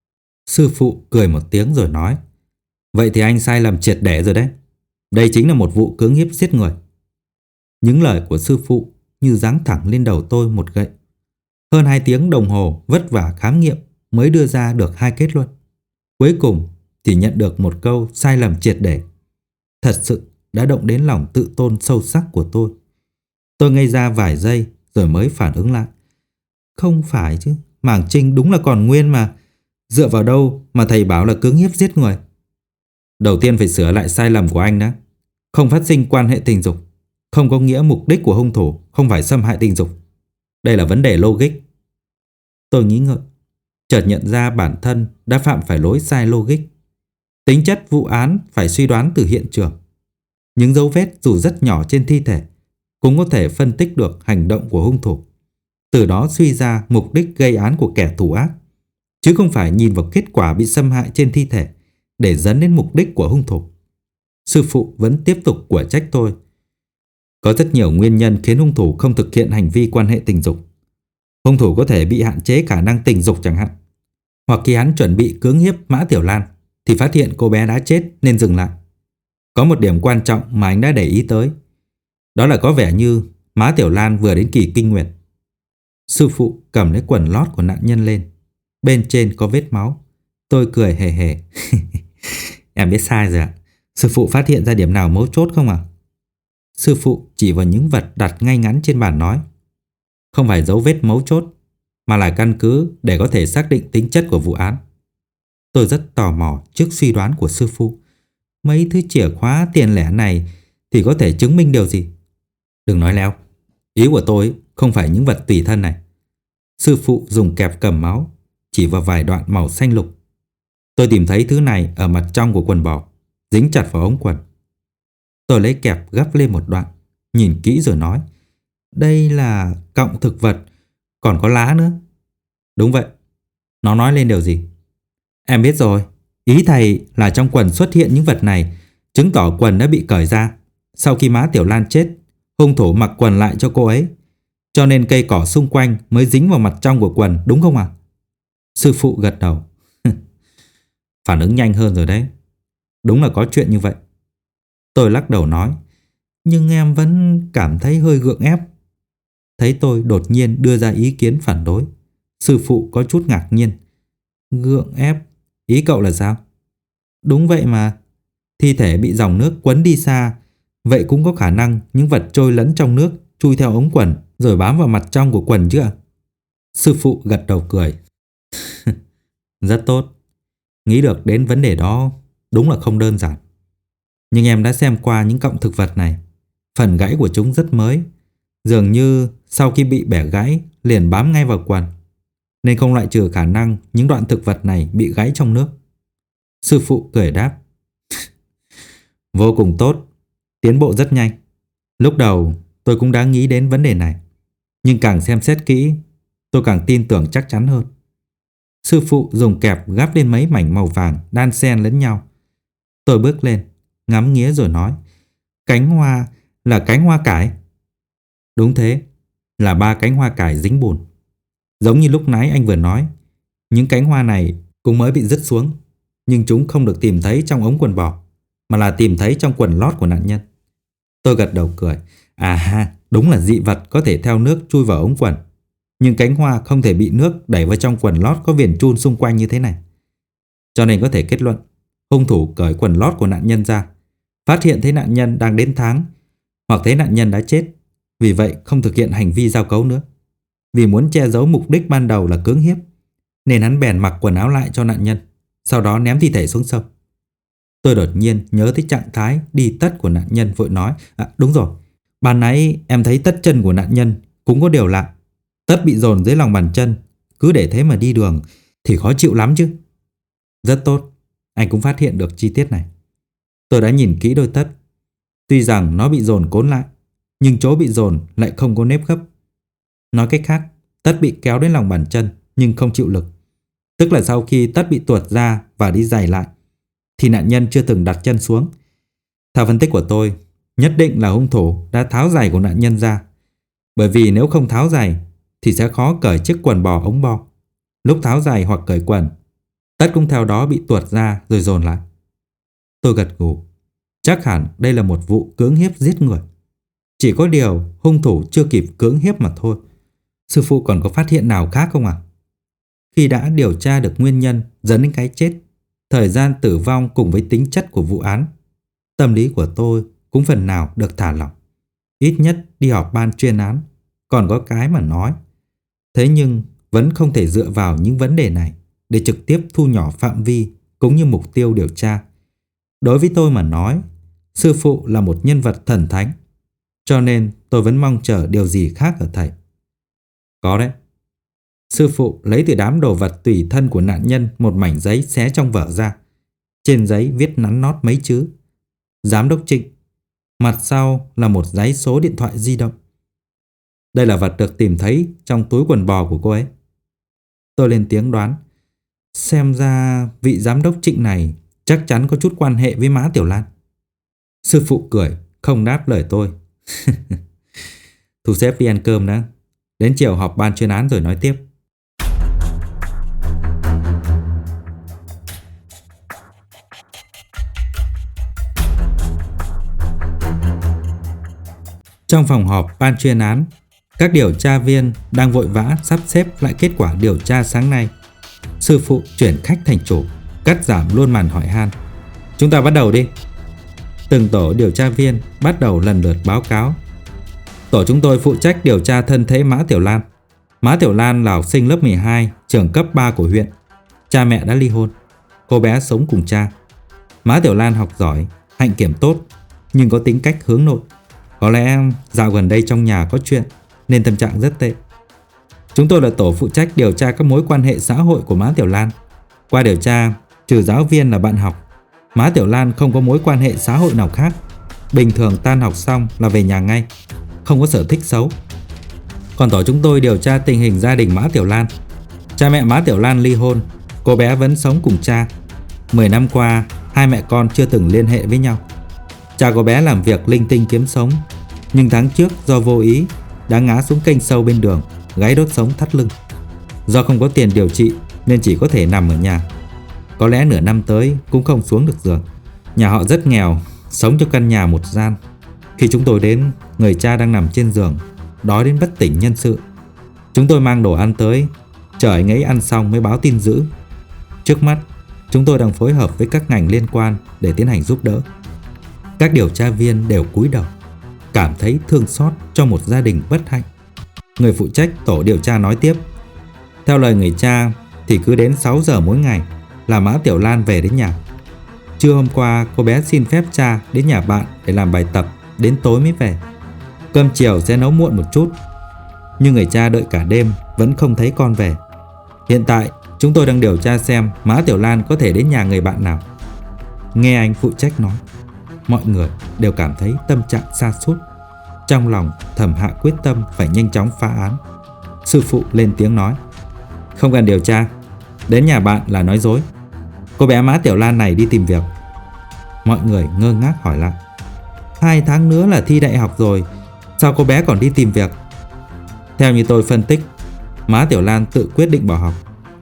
Sư phụ cười một tiếng rồi nói, vậy thì anh sai lầm triệt để rồi đấy. Đây chính là một vụ cưỡng hiếp giết người. Những lời của sư phụ như giáng thẳng lên đầu tôi một gậy. Hơn hai tiếng đồng hồ vất vả khám nghiệm mới đưa ra được hai kết luận. Cuối cùng thì nhận được một câu sai lầm triệt để. Thật sự đã động đến lòng tự tôn sâu sắc của tôi. Tôi ngây ra vài giây rồi mới phản ứng lại. Không phải chứ, màng trinh đúng là còn nguyên mà. Dựa vào đâu mà thầy bảo là cưỡng hiếp giết người? Đầu tiên phải sửa lại sai lầm của anh đã. Không phát sinh quan hệ tình dục. không có nghĩa mục đích của hung thủ không phải xâm hại tình dục. Đây là vấn đề logic. Tôi nghĩ ngợi, chợt nhận ra bản thân đã phạm phải lỗi sai logic. Tính chất vụ án phải suy đoán từ hiện trường. Những dấu vết dù rất nhỏ trên thi thể cũng có thể phân tích được hành động của hung thủ, từ đó suy ra mục đích gây án của kẻ thủ ác, chứ không phải nhìn vào kết quả bị xâm hại trên thi thể để dẫn đến mục đích của hung thủ. Sư phụ vẫn tiếp tục quả trách tôi. Có rất nhiều nguyên nhân khiến hung thủ không thực hiện hành vi quan hệ tình dục. Hung thủ có thể bị hạn chế khả năng tình dục chẳng hạn. Hoặc khi hắn chuẩn bị cưỡng hiếp Mã Tiểu Lan thì phát hiện cô bé đã chết nên dừng lại. Có một điểm quan trọng mà anh đã để ý tới. Đó là có vẻ như Mã Tiểu Lan vừa đến kỳ kinh nguyệt. Sư phụ cầm lấy quần lót của nạn nhân lên. Bên trên có vết máu. Tôi cười hề hề. Em biết sai rồi ạ. Sư phụ phát hiện ra điểm nào mấu chốt không ạ? Sư phụ chỉ vào những vật đặt ngay ngắn trên bàn nói. Không phải dấu vết mấu chốt, mà là căn cứ để có thể xác định tính chất của vụ án. Tôi rất tò mò trước suy đoán của sư phụ. Mấy thứ chìa khóa tiền lẻ này thì có thể chứng minh điều gì? Đừng nói leo. Ý của tôi không phải những vật tùy thân này. Sư phụ dùng kẹp cầm máu chỉ vào vài đoạn màu xanh lục. Tôi tìm thấy thứ này ở mặt trong của quần bò, dính chặt vào ống quần. Tôi lấy kẹp gấp lên một đoạn, nhìn kỹ rồi nói. Đây là cọng thực vật, còn có lá nữa. Đúng vậy. Nó nói lên điều gì? Em biết rồi. Ý thầy là trong quần xuất hiện những vật này, chứng tỏ quần đã bị cởi ra. Sau khi Mã Tiểu Lan chết, hung thủ mặc quần lại cho cô ấy, cho nên cây cỏ xung quanh mới dính vào mặt trong của quần, đúng không ạ? Sư phụ gật đầu. Phản ứng nhanh hơn rồi đấy. Đúng là có chuyện như vậy. Tôi lắc đầu nói. Nhưng em vẫn cảm thấy hơi gượng ép. Thấy tôi đột nhiên đưa ra ý kiến phản đối, sư phụ có chút ngạc nhiên. Gượng ép? Ý cậu là sao? Đúng vậy mà. Thi thể bị dòng nước quấn đi xa, vậy cũng có khả năng những vật trôi lẫn trong nước chui theo ống quần rồi bám vào mặt trong của quần chứ ạ? Sư phụ gật đầu cười. Rất tốt. Nghĩ được đến vấn đề đó đúng là không đơn giản. Nhưng em đã xem qua những cọng thực vật này. Phần gãy của chúng rất mới. Dường như sau khi bị bẻ gãy liền bám ngay vào quần, nên không loại trừ khả năng những đoạn thực vật này bị gãy trong nước. Sư phụ cười đáp. Vô cùng tốt. Tiến bộ rất nhanh. Lúc đầu tôi cũng đã nghĩ đến vấn đề này, nhưng càng xem xét kỹ tôi càng tin tưởng chắc chắn hơn. Sư phụ dùng kẹp gắp lên mấy mảnh màu vàng đan xen lẫn nhau. Tôi bước lên, ngắm nghía rồi nói. Cánh hoa là cánh hoa cải. Đúng thế, là ba cánh hoa cải dính bùn. Giống như lúc nãy anh vừa nói, những cánh hoa này cũng mới bị rứt xuống, nhưng chúng không được tìm thấy trong ống quần bò, mà là tìm thấy trong quần lót của nạn nhân. Tôi gật đầu cười. À ha, đúng là dị vật có thể theo nước chui vào ống quần, nhưng cánh hoa không thể bị nước đẩy vào trong quần lót có viền chun xung quanh như thế này. Cho nên có thể kết luận, hung thủ cởi quần lót của nạn nhân ra, phát hiện thấy nạn nhân đang đến tháng, hoặc thấy nạn nhân đã chết, vì vậy không thực hiện hành vi giao cấu nữa. Vì muốn che giấu mục đích ban đầu là cưỡng hiếp, nên hắn bèn mặc quần áo lại cho nạn nhân, sau đó ném thi thể xuống sông. Tôi đột nhiên nhớ tới trạng thái đi tất của nạn nhân, vội nói. À đúng rồi, ban nãy em thấy tất chân của nạn nhân cũng có điều lạ. Tất bị dồn dưới lòng bàn chân, cứ để thế mà đi đường thì khó chịu lắm chứ. Rất tốt, anh cũng phát hiện được chi tiết này. Tôi đã nhìn kỹ đôi tất. Tuy rằng nó bị dồn cốn lại, nhưng chỗ bị dồn lại không có nếp gấp. Nói cách khác, tất bị kéo đến lòng bàn chân nhưng không chịu lực. Tức là sau khi tất bị tuột ra và đi giày lại, thì nạn nhân chưa từng đặt chân xuống. Theo phân tích của tôi, nhất định là hung thủ đã tháo giày của nạn nhân ra. Bởi vì nếu không tháo giày thì sẽ khó cởi chiếc quần bò ống bo. Lúc tháo giày hoặc cởi quần, tất cũng theo đó bị tuột ra rồi dồn lại. Tôi gật gù. Chắc hẳn đây là một vụ cưỡng hiếp giết người. Chỉ có điều hung thủ chưa kịp cưỡng hiếp mà thôi. Sư phụ còn có phát hiện nào khác không ạ? À? Khi đã điều tra được nguyên nhân dẫn đến cái chết, thời gian tử vong cùng với tính chất của vụ án, tâm lý của tôi cũng phần nào được thả lỏng. Ít nhất đi họp ban chuyên án còn có cái mà nói. Thế nhưng vẫn không thể dựa vào những vấn đề này để trực tiếp thu nhỏ phạm vi cũng như mục tiêu điều tra. Đối với tôi mà nói, sư phụ là một nhân vật thần thánh. cho nên tôi vẫn mong chờ điều gì khác ở thầy. Có đấy. Sư phụ lấy từ đám đồ vật tùy thân của nạn nhân một mảnh giấy xé trong vở ra. Trên giấy viết nắn nót mấy chữ: Giám đốc Trịnh. Mặt sau là một dãy số điện thoại di động. Đây là vật được tìm thấy trong túi quần bò của cô ấy. Tôi lên tiếng đoán. Xem ra vị giám đốc Trịnh này chắc chắn có chút quan hệ với má Tiểu Lan. Sư phụ cười, không đáp lời tôi. Thu xếp đi ăn cơm đã. Đến chiều họp ban chuyên án rồi nói tiếp. Trong phòng họp ban chuyên án, các điều tra viên đang vội vã sắp xếp lại kết quả điều tra sáng nay. Sư phụ chuyển khách thành chủ, cắt giảm luôn màn hỏi han. Chúng ta bắt đầu đi. Từng tổ điều tra viên bắt đầu lần lượt báo cáo. Tổ chúng tôi phụ trách điều tra thân thế Mã Tiểu Lan. Mã Tiểu Lan là học sinh lớp mười hai, trường cấp ba của huyện. Cha mẹ đã ly hôn. Cô bé sống cùng cha. Mã Tiểu Lan học giỏi, hạnh kiểm tốt, nhưng có tính cách hướng nội. Có lẽ dạo gần đây trong nhà có chuyện nên tâm trạng rất tệ. Chúng tôi là tổ phụ trách điều tra các mối quan hệ xã hội của Mã Tiểu Lan. Qua điều tra, trừ giáo viên là bạn học, Mã Tiểu Lan không có mối quan hệ xã hội nào khác. Bình thường tan học xong là về nhà ngay, không có sở thích xấu. Còn tổ chúng tôi điều tra tình hình gia đình Mã Tiểu Lan. Cha mẹ Mã Tiểu Lan ly hôn, cô bé vẫn sống cùng cha. Mười năm qua, hai mẹ con chưa từng liên hệ với nhau. Cha cô bé làm việc linh tinh kiếm sống, nhưng tháng trước do vô ý đã ngã xuống kênh sâu bên đường, gáy đốt sống thắt lưng. Do không có tiền điều trị nên chỉ có thể nằm ở nhà. Có lẽ nửa năm tới cũng không xuống được giường. Nhà họ rất nghèo, sống trong căn nhà một gian. Khi chúng tôi đến, người cha đang nằm trên giường, đói đến bất tỉnh nhân sự. Chúng tôi mang đồ ăn tới, chờ anh ấy ăn xong mới báo tin dữ. Trước mắt, chúng tôi đang phối hợp với các ngành liên quan để tiến hành giúp đỡ. Các điều tra viên đều cúi đầu, cảm thấy thương xót cho một gia đình bất hạnh. Người phụ trách tổ điều tra nói tiếp. Theo lời người cha thì cứ đến sáu giờ mỗi ngày là Mã Tiểu Lan về đến nhà. Trưa hôm qua cô bé xin phép cha đến nhà bạn để làm bài tập, đến tối mới về. Cơm chiều sẽ nấu muộn một chút. Nhưng người cha đợi cả đêm vẫn không thấy con về. Hiện tại chúng tôi đang điều tra xem Mã Tiểu Lan có thể đến nhà người bạn nào. Nghe anh phụ trách nói, mọi người đều cảm thấy tâm trạng sa sút. Trong lòng thầm hạ quyết tâm phải nhanh chóng phá án. Sư phụ lên tiếng nói. Không cần điều tra, đến nhà bạn là nói dối. Cô bé Mã Tiểu Lan này đi tìm việc. Mọi người ngơ ngác hỏi lại. Hai tháng nữa là thi đại học rồi, sao cô bé còn đi tìm việc? Theo như tôi phân tích, Mã Tiểu Lan tự quyết định bỏ học.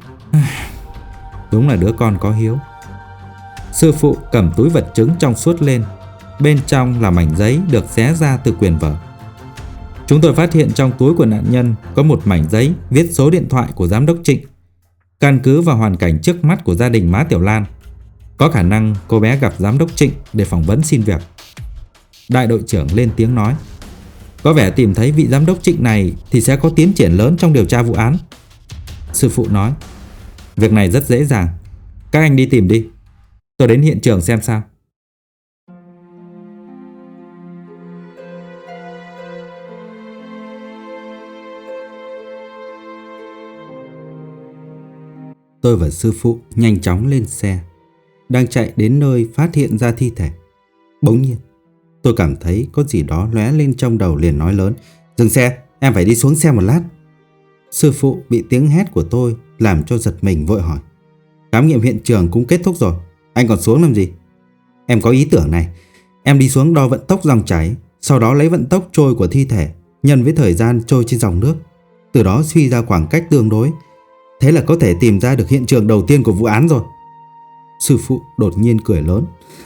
Đúng là đứa con có hiếu. Sư phụ cầm túi vật chứng trong suốt lên. Bên trong là mảnh giấy được xé ra từ quyển vở. Chúng tôi phát hiện trong túi của nạn nhân có một mảnh giấy viết số điện thoại của giám đốc Trịnh. Căn cứ vào hoàn cảnh trước mắt của gia đình Mã Tiểu Lan, có khả năng cô bé gặp giám đốc Trịnh để phỏng vấn xin việc. Đại đội trưởng lên tiếng nói. Có vẻ tìm thấy vị giám đốc Trịnh này thì sẽ có tiến triển lớn trong điều tra vụ án. Sư phụ nói. Việc này rất dễ dàng, các anh đi tìm đi, tôi đến hiện trường xem sao. Tôi và sư phụ nhanh chóng lên xe, đang chạy đến nơi phát hiện ra thi thể. Bỗng nhiên tôi cảm thấy có gì đó lóe lên trong đầu, liền nói lớn. Dừng xe, em phải đi xuống xe một lát. Sư phụ bị tiếng hét của tôi làm cho giật mình, vội hỏi. Khám nghiệm hiện trường cũng kết thúc rồi, anh còn xuống làm gì? Em có ý tưởng này. Em đi xuống đo vận tốc dòng chảy, sau đó lấy vận tốc trôi của thi thể nhân với thời gian trôi trên dòng nước, từ đó suy ra khoảng cách tương đối. Thế là có thể tìm ra được hiện trường đầu tiên của vụ án rồi. Sư phụ đột nhiên cười lớn.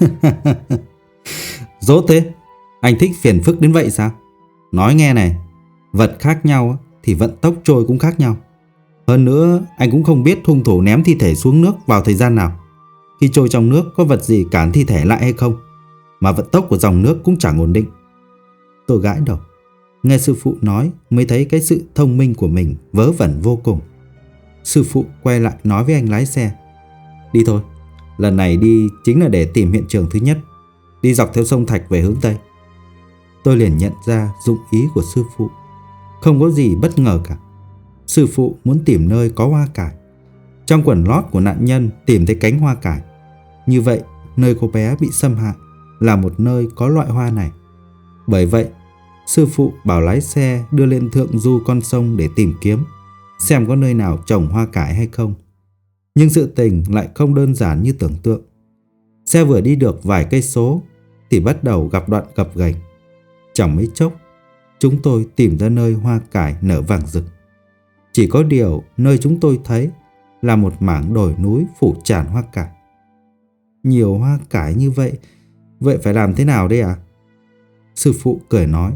Dốt thế, anh thích phiền phức đến vậy sao? Nói nghe này, vật khác nhau thì vận tốc trôi cũng khác nhau. Hơn nữa anh cũng không biết hung thủ ném thi thể xuống nước vào thời gian nào. Khi trôi trong nước có vật gì cản thi thể lại hay không, mà vận tốc của dòng nước cũng chẳng ổn định. Tôi gãi đầu. Nghe sư phụ nói mới thấy cái sự thông minh của mình vớ vẩn vô cùng. Sư phụ quay lại nói với anh lái xe. Đi thôi, lần này đi chính là để tìm hiện trường thứ nhất. Đi dọc theo sông Thạch về hướng Tây. tôi liền nhận ra dụng ý của sư phụ. Không có gì bất ngờ cả. Sư phụ muốn tìm nơi có hoa cải. Trong quần lót của nạn nhân tìm thấy cánh hoa cải. Như vậy, nơi cô bé bị xâm hại là một nơi có loại hoa này. Bởi vậy, sư phụ bảo lái xe đưa lên thượng du con sông để tìm kiếm, xem có nơi nào trồng hoa cải hay không. Nhưng sự tình lại không đơn giản như tưởng tượng. Xe vừa đi được vài cây số thì bắt đầu gặp đoạn gập ghềnh. Chẳng mấy chốc, chúng tôi tìm ra nơi hoa cải nở vàng rực. Chỉ có điều nơi chúng tôi thấy là một mảng đồi núi phủ tràn hoa cải. Nhiều hoa cải như vậy, vậy phải làm thế nào đây à? Sư phụ cười nói,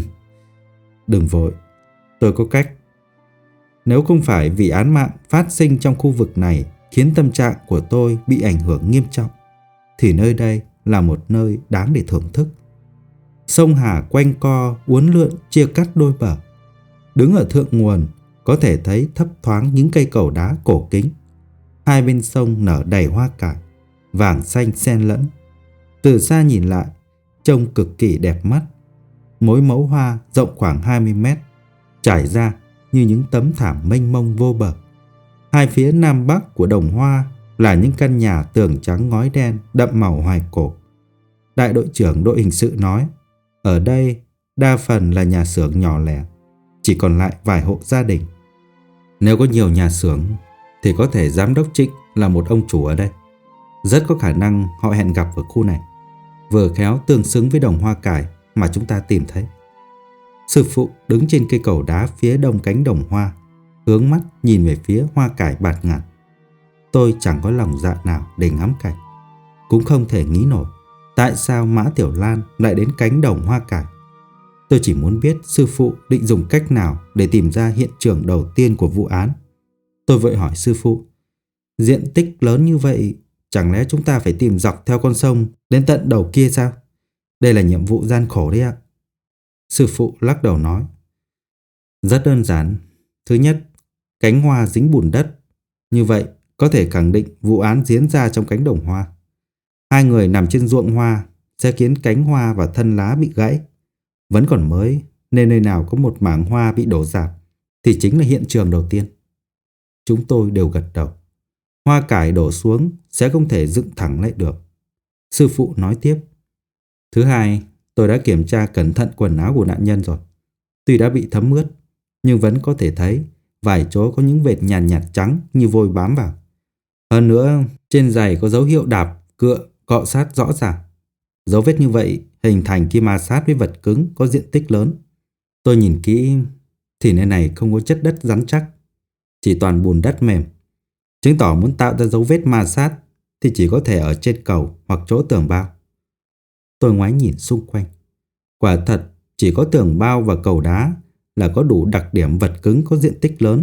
đừng vội, tôi có cách. Nếu không phải vì án mạng phát sinh trong khu vực này khiến tâm trạng của tôi bị ảnh hưởng nghiêm trọng, thì nơi đây là một nơi đáng để thưởng thức. Sông Hà quanh co uốn lượn chia cắt đôi bờ. Đứng ở thượng nguồn có thể thấy thấp thoáng những cây cầu đá cổ kính. Hai bên sông nở đầy hoa cải, vàng xanh xen lẫn. Từ xa nhìn lại, trông cực kỳ đẹp mắt. Mỗi mẫu hoa rộng khoảng hai mươi mét, trải ra như những tấm thảm mênh mông vô bờ. Hai phía nam bắc của đồng hoa là những căn nhà tường trắng ngói đen đậm màu hoài cổ. Đại đội trưởng đội hình sự nói, ở đây đa phần là nhà xưởng nhỏ lẻ, chỉ còn lại vài hộ gia đình. Nếu có nhiều nhà xưởng thì có thể giám đốc Trịnh là một ông chủ ở đây. Rất có khả năng họ hẹn gặp ở khu này, vừa khéo tương xứng với đồng hoa cải mà chúng ta tìm thấy. Sư phụ đứng trên cây cầu đá phía đông cánh đồng hoa, hướng mắt nhìn về phía hoa cải bạt ngàn. Tôi chẳng có lòng dạ nào để ngắm cảnh, cũng không thể nghĩ nổi tại sao Mã Tiểu Lan lại đến cánh đồng hoa cải. Tôi chỉ muốn biết sư phụ định dùng cách nào để tìm ra hiện trường đầu tiên của vụ án. Tôi vội hỏi sư phụ, diện tích lớn như vậy, chẳng lẽ chúng ta phải tìm dọc theo con sông đến tận đầu kia sao? Đây là nhiệm vụ gian khổ đấy ạ. Sư phụ lắc đầu nói, rất đơn giản. Thứ nhất, cánh hoa dính bùn đất. Như vậy có thể khẳng định vụ án diễn ra trong cánh đồng hoa. Hai người nằm trên ruộng hoa sẽ khiến cánh hoa và thân lá bị gãy. Vẫn còn mới nên nơi nào có một mảng hoa bị đổ rạp thì chính là hiện trường đầu tiên. Chúng tôi đều gật đầu. Hoa cải đổ xuống sẽ không thể dựng thẳng lại được. Sư phụ nói tiếp, thứ hai, tôi đã kiểm tra cẩn thận quần áo của nạn nhân rồi. Tuy đã bị thấm ướt, nhưng vẫn có thể thấy vài chỗ có những vệt nhàn nhạt, nhạt trắng như vôi bám vào. Hơn nữa, trên giày có dấu hiệu đạp, cựa, cọ sát rõ ràng. Dấu vết như vậy hình thành khi ma sát với vật cứng có diện tích lớn. Tôi nhìn kỹ thì nơi này không có chất đất rắn chắc, chỉ toàn bùn đất mềm. Chứng tỏ muốn tạo ra dấu vết ma sát thì chỉ có thể ở trên cầu hoặc chỗ tường bao. Tôi ngoái nhìn xung quanh. Quả thật chỉ có tường bao và cầu đá là có đủ đặc điểm vật cứng có diện tích lớn.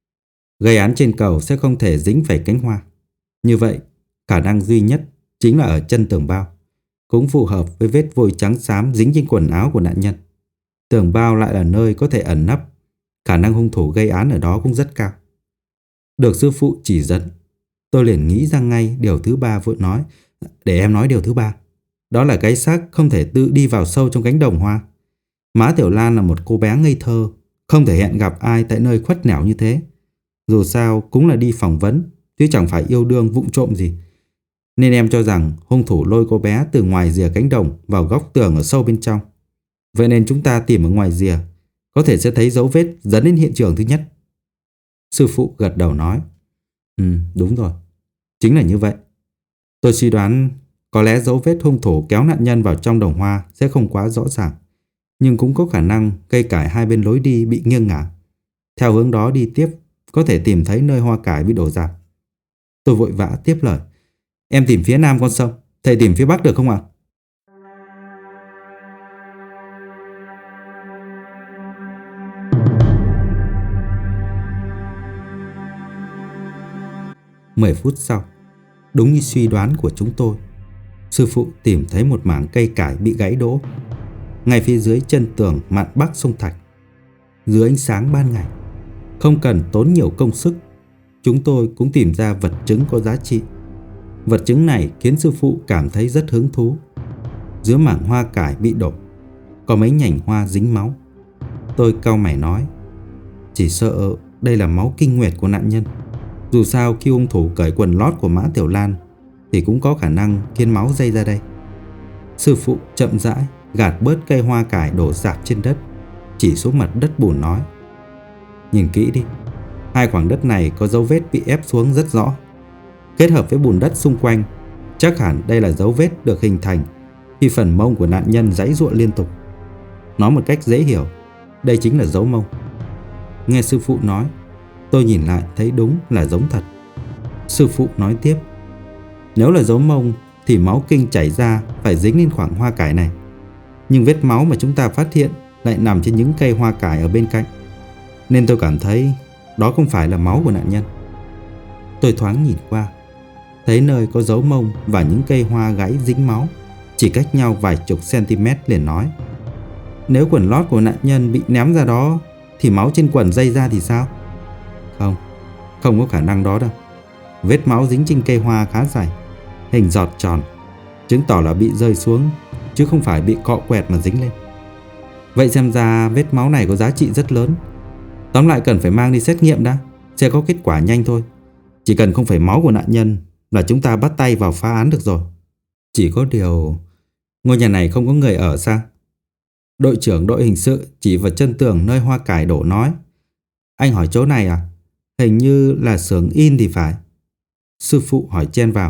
Gây án trên cầu sẽ không thể dính phải cánh hoa. Như vậy, khả năng duy nhất chính là ở chân tường bao. Cũng phù hợp với vết vôi trắng xám dính trên quần áo của nạn nhân. Tường bao lại là nơi có thể ẩn nấp. Khả năng hung thủ gây án ở đó cũng rất cao. Được sư phụ chỉ dẫn, tôi liền nghĩ ra ngay điều thứ ba, vội nói, để em nói điều thứ ba. Đó là cái xác không thể tự đi vào sâu trong cánh đồng hoa. Mã Tiểu Lan là một cô bé ngây thơ, không thể hẹn gặp ai tại nơi khuất nẻo như thế. Dù sao cũng là đi phỏng vấn, chứ chẳng phải yêu đương vụng trộm gì. Nên em cho rằng hung thủ lôi cô bé từ ngoài rìa cánh đồng vào góc tường ở sâu bên trong. Vậy nên chúng ta tìm ở ngoài rìa, có thể sẽ thấy dấu vết dẫn đến hiện trường thứ nhất. Sư phụ gật đầu nói, Ừ, đúng rồi, chính là như vậy. Tôi suy đoán có lẽ dấu vết hung thủ kéo nạn nhân vào trong đồng hoa sẽ không quá rõ ràng, nhưng cũng có khả năng cây cải hai bên lối đi bị nghiêng ngả. Theo hướng đó đi tiếp, có thể tìm thấy nơi hoa cải bị đổ rạp. Tôi vội vã tiếp lời, em tìm phía nam con sông, thầy tìm phía bắc được không ạ? Mười phút sau, đúng như suy đoán của chúng tôi, sư phụ tìm thấy một mảng cây cải bị gãy đổ ngay phía dưới chân tường mạn bắc sông Thạch. Dưới ánh sáng ban ngày, không cần tốn nhiều công sức, chúng tôi cũng tìm ra vật chứng có giá trị. Vật chứng này khiến sư phụ cảm thấy rất hứng thú. Giữa mảng hoa cải bị đổ, có mấy nhành hoa dính máu. Tôi cau mày nói, chỉ sợ đây là máu kinh nguyệt của nạn nhân. Dù sao khi hung thủ cởi quần lót của Mã Tiểu Lan thì cũng có khả năng khiến máu dây ra đây. Sư phụ chậm rãi gạt bớt cây hoa cải đổ rạp trên đất, chỉ xuống mặt đất bùn nói, nhìn kỹ đi, hai khoảng đất này có dấu vết bị ép xuống rất rõ. Kết hợp với bùn đất xung quanh, chắc hẳn đây là dấu vết được hình thành khi phần mông của nạn nhân giãy giụa liên tục. Nói một cách dễ hiểu, đây chính là dấu mông. Nghe sư phụ nói, tôi nhìn lại thấy đúng là giống thật. Sư phụ nói tiếp, nếu là dấu mông thì máu kinh chảy ra phải dính lên khoảng hoa cải này. Nhưng vết máu mà chúng ta phát hiện lại nằm trên những cây hoa cải ở bên cạnh, nên tôi cảm thấy đó không phải là máu của nạn nhân. Tôi thoáng nhìn qua, thấy nơi có dấu mông và những cây hoa gãy dính máu chỉ cách nhau vài chục cm, liền nói, nếu quần lót của nạn nhân bị ném ra đó thì máu trên quần dây ra thì sao? Không, không có khả năng đó đâu. Vết máu dính trên cây hoa khá dài, hình giọt tròn, chứng tỏ là bị rơi xuống chứ không phải bị cọ quẹt mà dính lên. Vậy xem ra vết máu này có giá trị rất lớn. Tóm lại cần phải mang đi xét nghiệm đã, sẽ có kết quả nhanh thôi. Chỉ cần không phải máu của nạn nhân là chúng ta bắt tay vào phá án được rồi. Chỉ có điều, ngôi nhà này không có người ở sao? Đội trưởng đội hình sự chỉ vào chân tường nơi hoa cải đổ nói, anh hỏi chỗ này à? Hình như là xưởng in thì phải. Sư phụ hỏi chen vào,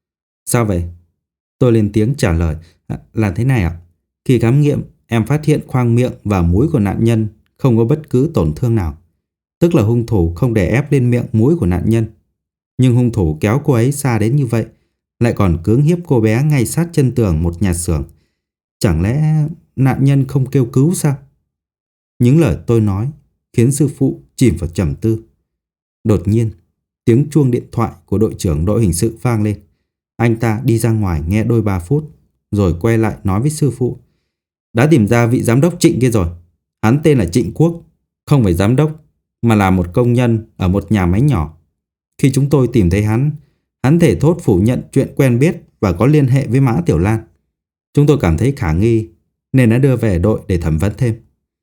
sao vậy? Tôi lên tiếng trả lời, à, là thế này ạ. Khi khám nghiệm, em phát hiện khoang miệng và mũi của nạn nhân không có bất cứ tổn thương nào. Tức là hung thủ không đè ép lên miệng mũi của nạn nhân. Nhưng hung thủ kéo cô ấy xa đến như vậy, lại còn cưỡng hiếp cô bé ngay sát chân tường một nhà xưởng. Chẳng lẽ nạn nhân không kêu cứu sao? Những lời tôi nói khiến sư phụ chìm vào trầm tư. Đột nhiên, tiếng chuông điện thoại của đội trưởng đội hình sự vang lên. Anh ta đi ra ngoài nghe đôi ba phút, rồi quay lại nói với sư phụ, đã tìm ra vị giám đốc Trịnh kia rồi. Hắn tên là Trịnh Quốc, không phải giám đốc, mà là một công nhân ở một nhà máy nhỏ. Khi chúng tôi tìm thấy hắn, hắn thể thốt phủ nhận chuyện quen biết và có liên hệ với Mã Tiểu Lan. Chúng tôi cảm thấy khả nghi nên đã đưa về đội để thẩm vấn thêm.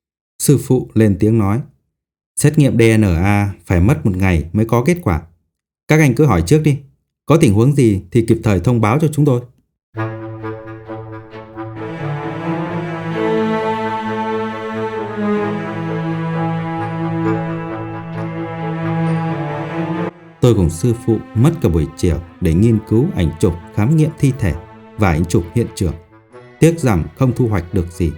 Sư phụ lên tiếng nói, xét nghiệm đê en a phải mất một ngày mới có kết quả. Các anh cứ hỏi trước đi, có tình huống gì thì kịp thời thông báo cho chúng tôi. Tôi cùng sư phụ mất cả buổi chiều để nghiên cứu ảnh chụp khám nghiệm thi thể và ảnh chụp hiện trường. Tiếc rằng không thu hoạch được gì.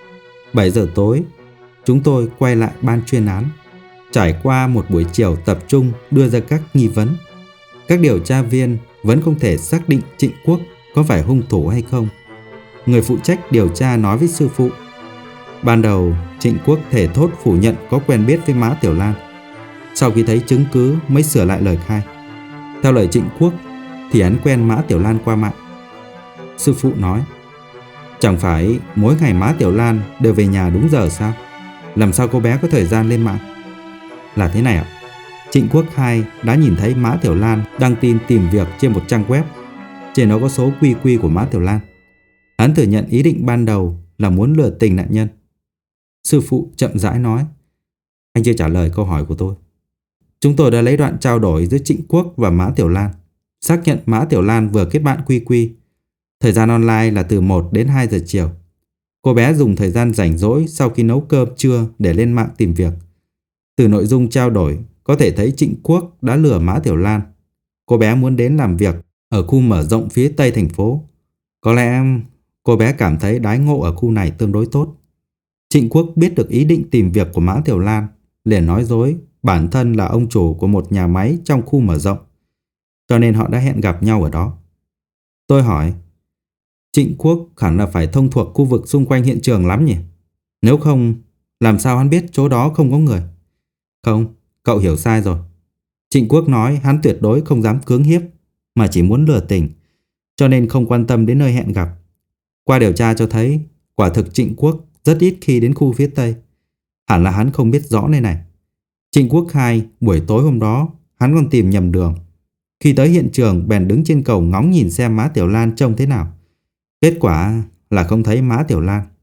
bảy giờ tối, chúng tôi quay lại ban chuyên án. Trải qua một buổi chiều tập trung đưa ra các nghi vấn, các điều tra viên vẫn không thể xác định Trịnh Quốc có phải hung thủ hay không. Người phụ trách điều tra nói với sư phụ, ban đầu Trịnh Quốc thể thốt phủ nhận có quen biết với Mã Tiểu Lan. Sau khi thấy chứng cứ mới sửa lại lời khai. Theo lời Trịnh Quốc thì hắn quen Mã Tiểu Lan qua mạng. Sư phụ nói, chẳng phải mỗi ngày Mã Tiểu Lan đều về nhà đúng giờ sao? Làm sao cô bé có thời gian lên mạng? Là thế này ạ. Trịnh Quốc khai đã nhìn thấy Mã Tiểu Lan đăng tin tìm việc trên một trang web. Trên đó có số quy quy của Mã Tiểu Lan. Hắn thừa nhận ý định ban đầu là muốn lừa tình nạn nhân. Sư phụ chậm rãi nói, anh chưa trả lời câu hỏi của tôi. Chúng tôi đã lấy đoạn trao đổi giữa Trịnh Quốc và Mã Tiểu Lan, xác nhận Mã Tiểu Lan vừa kết bạn quy quy. Thời gian online là từ một đến hai giờ chiều. Cô bé dùng thời gian rảnh rỗi sau khi nấu cơm trưa để lên mạng tìm việc. Từ nội dung trao đổi có thể thấy Trịnh Quốc đã lừa Mã Tiểu Lan. Cô bé muốn đến làm việc ở khu mở rộng phía tây thành phố. Có lẽ cô bé cảm thấy đãi ngộ ở khu này tương đối tốt. Trịnh Quốc biết được ý định tìm việc của Mã Tiểu Lan, liền nói dối bản thân là ông chủ của một nhà máy trong khu mở rộng, cho nên họ đã hẹn gặp nhau ở đó. Tôi hỏi, Trịnh Quốc hẳn là phải thông thuộc khu vực xung quanh hiện trường lắm nhỉ? Nếu không, làm sao hắn biết chỗ đó không có người? Không, cậu hiểu sai rồi. Trịnh Quốc nói hắn tuyệt đối không dám cưỡng hiếp, mà chỉ muốn lừa tình, cho nên không quan tâm đến nơi hẹn gặp. Qua điều tra cho thấy, quả thực Trịnh Quốc rất ít khi đến khu phía Tây. Hẳn là hắn không biết rõ nơi này. Trịnh Quốc khai buổi tối hôm đó hắn còn tìm nhầm đường. Khi tới hiện trường bèn đứng trên cầu ngóng nhìn xem Mã Tiểu Lan trông thế nào. Kết quả là không thấy Mã Tiểu Lan.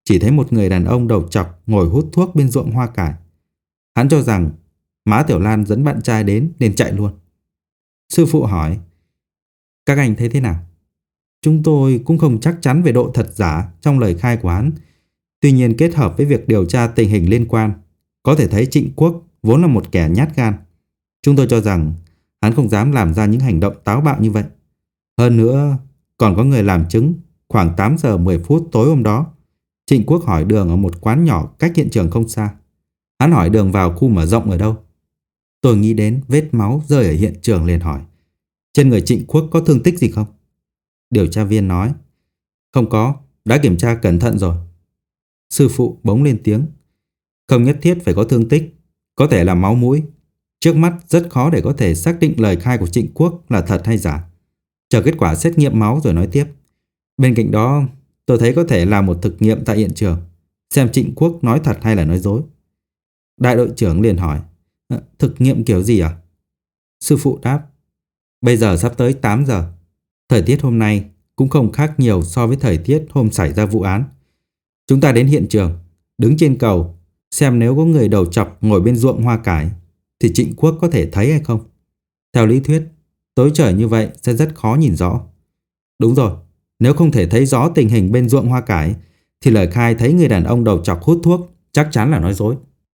chỉ thấy một người đàn ông đầu trọc ngồi hút thuốc bên ruộng hoa cải. Hắn cho rằng má Tiểu Lan dẫn bạn trai đến nên chạy luôn. Sư phụ hỏi: các anh thấy thế nào? Chúng tôi cũng không chắc chắn về độ thật giả trong lời khai của hắn. Tuy nhiên kết hợp với việc điều tra tình hình liên quan, có thể thấy Trịnh Quốc vốn là một kẻ nhát gan. Chúng tôi cho rằng hắn không dám làm ra những hành động táo bạo như vậy. Hơn nữa, còn có người làm chứng khoảng tám giờ mười phút tối hôm đó, Trịnh Quốc hỏi đường ở một quán nhỏ cách hiện trường không xa. Hắn hỏi đường vào khu mở rộng ở đâu. Tôi nghĩ đến vết máu rơi ở hiện trường liền hỏi: trên người Trịnh Quốc có thương tích gì không? Điều tra viên nói: không có, đã kiểm tra cẩn thận rồi. Sư phụ bỗng lên tiếng: không nhất thiết phải có thương tích, có thể là máu mũi. Trước mắt rất khó để có thể xác định lời khai của Trịnh Quốc là thật hay giả. Chờ kết quả xét nghiệm máu rồi nói tiếp. Bên cạnh đó, tôi thấy có thể làm một thực nghiệm tại hiện trường, xem Trịnh Quốc nói thật hay là nói dối. Đại đội trưởng liền hỏi: thực nghiệm kiểu gì à? Sư phụ đáp: bây giờ sắp tới tám giờ. Thời tiết hôm nay cũng không khác nhiều so với thời tiết hôm xảy ra vụ án. Chúng ta đến hiện trường, đứng trên cầu, xem nếu có người đầu trọc ngồi bên ruộng hoa cải thì Trịnh Quốc có thể thấy hay không. Theo lý thuyết, tối trời như vậy sẽ rất khó nhìn rõ. Đúng rồi, nếu không thể thấy rõ tình hình bên ruộng hoa cải thì lời khai thấy người đàn ông đầu trọc hút thuốc chắc chắn là nói dối.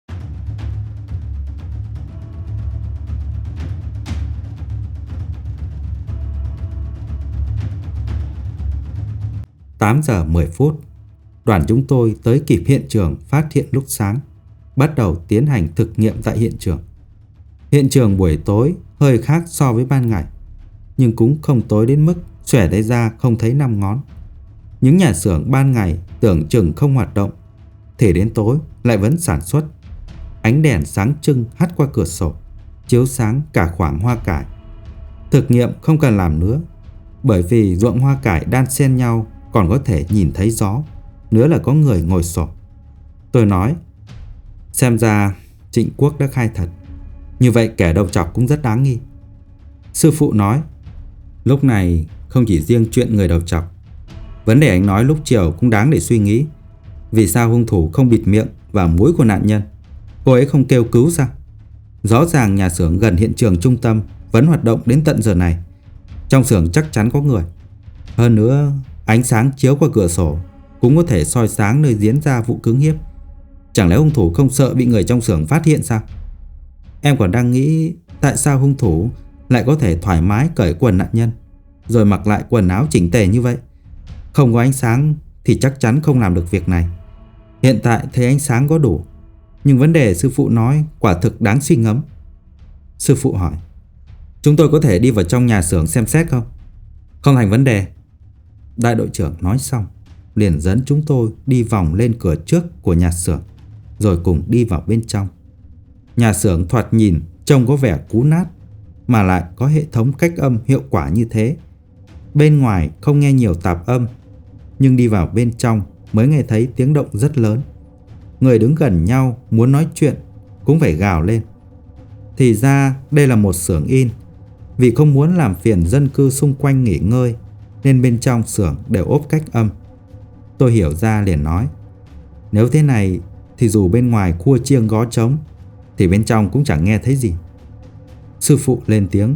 tám giờ mười phút, đoàn chúng tôi tới kịp hiện trường phát hiện lúc sáng, bắt đầu tiến hành thực nghiệm tại hiện trường. Hiện trường buổi tối hơi khác so với ban ngày, nhưng cũng không tối đến mức xòe tay ra không thấy năm ngón. Những nhà xưởng ban ngày tưởng chừng không hoạt động thì đến tối lại vẫn sản xuất. Ánh đèn sáng trưng hắt qua cửa sổ, chiếu sáng cả khoảng hoa cải. Thực nghiệm không cần làm nữa, bởi vì ruộng hoa cải đan xen nhau còn có thể nhìn thấy gió, nữa là có người ngồi xổm. Tôi nói: xem ra Trịnh Quốc đã khai thật. Như vậy kẻ đầu trọc cũng rất đáng nghi. Sư phụ nói: lúc này không chỉ riêng chuyện người đầu trọc, vấn đề anh nói lúc chiều cũng đáng để suy nghĩ. Vì sao hung thủ không bịt miệng và mũi của nạn nhân? Cô ấy không kêu cứu sao? Rõ ràng nhà xưởng gần hiện trường trung tâm vẫn hoạt động đến tận giờ này. Trong xưởng chắc chắn có người. Hơn nữa, ánh sáng chiếu qua cửa sổ cũng có thể soi sáng nơi diễn ra vụ cưỡng hiếp. Chẳng lẽ hung thủ không sợ bị người trong xưởng phát hiện sao? Em còn đang nghĩ tại sao hung thủ lại có thể thoải mái cởi quần nạn nhân, rồi mặc lại quần áo chỉnh tề như vậy. Không có ánh sáng thì chắc chắn không làm được việc này. Hiện tại thấy ánh sáng có đủ, nhưng vấn đề sư phụ nói quả thực đáng suy ngẫm. Sư phụ hỏi: chúng tôi có thể đi vào trong nhà xưởng xem xét không? Không thành vấn đề. Đại đội trưởng nói xong liền dẫn chúng tôi đi vòng lên cửa trước của nhà xưởng, rồi cùng đi vào bên trong. Nhà xưởng thoạt nhìn trông có vẻ cũ nát, mà lại có hệ thống cách âm hiệu quả như thế. Bên ngoài không nghe nhiều tạp âm, nhưng đi vào bên trong mới nghe thấy tiếng động rất lớn. Người đứng gần nhau muốn nói chuyện cũng phải gào lên. Thì ra đây là một xưởng in. Vì không muốn làm phiền dân cư xung quanh nghỉ ngơi, nên bên trong xưởng đều ốp cách âm. Tôi hiểu ra liền nói: nếu thế này thì dù bên ngoài cua chiêng gõ trống thì bên trong cũng chẳng nghe thấy gì. Sư phụ lên tiếng: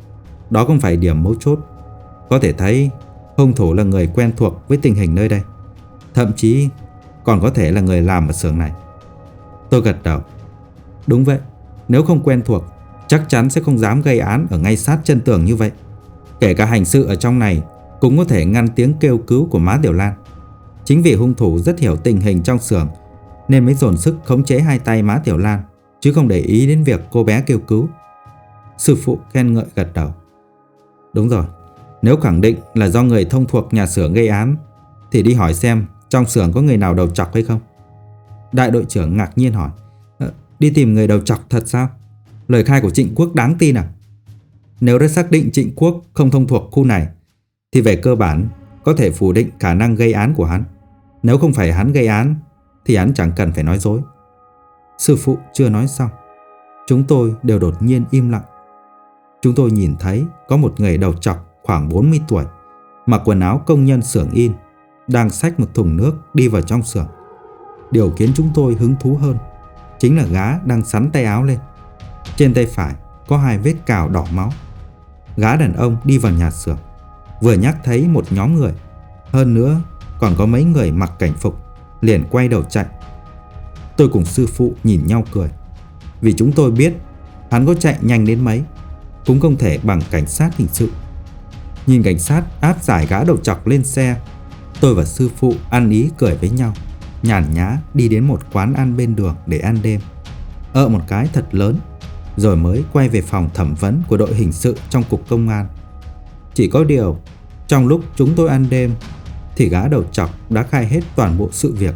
đó không phải điểm mấu chốt. Có thể thấy hung thủ là người quen thuộc với tình hình nơi đây, thậm chí còn có thể là người làm ở xưởng này. Tôi gật đầu: đúng vậy, nếu không quen thuộc chắc chắn sẽ không dám gây án ở ngay sát chân tường như vậy. Kể cả hành sự ở trong này cũng có thể ngăn tiếng kêu cứu của má Tiểu Lan. Chính vì hung thủ rất hiểu tình hình trong xưởng nên mới dồn sức khống chế hai tay má Tiểu Lan, chứ không để ý đến việc cô bé kêu cứu. Sư phụ khen ngợi gật đầu: đúng rồi, nếu khẳng định là do người thông thuộc nhà xưởng gây án thì đi hỏi xem trong xưởng có người nào đầu trọc hay không. Đại đội trưởng ngạc nhiên hỏi: đi tìm người đầu trọc thật sao? Lời khai của Trịnh Quốc đáng tin à? Nếu đã xác định Trịnh Quốc không thông thuộc khu này thì về cơ bản có thể phủ định khả năng gây án của hắn. Nếu không phải hắn gây án thì hắn chẳng cần phải nói dối. Sư phụ chưa nói xong, chúng tôi đều đột nhiên im lặng. Chúng tôi nhìn thấy có một người đầu trọc khoảng bốn mươi tuổi, mặc quần áo công nhân xưởng in, đang xách một thùng nước đi vào trong xưởng. Điều khiến chúng tôi hứng thú hơn chính là gã đang xắn tay áo lên. Trên tay phải có hai vết cào đỏ máu. Gã đàn ông đi vào nhà xưởng, vừa nhắc thấy một nhóm người, hơn nữa còn có mấy người mặc cảnh phục, liền quay đầu chạy. Tôi cùng sư phụ nhìn nhau cười, vì chúng tôi biết hắn có chạy nhanh đến mấy cũng không thể bằng cảnh sát hình sự. Nhìn cảnh sát áp giải gã đầu trọc lên xe, tôi và sư phụ ăn ý cười với nhau, nhàn nhã đi đến một quán ăn bên đường để ăn đêm, ợ một cái thật lớn, rồi mới quay về phòng thẩm vấn của đội hình sự trong cục công an. Chỉ có điều, trong lúc chúng tôi ăn đêm thì gã đầu trọc đã khai hết toàn bộ sự việc.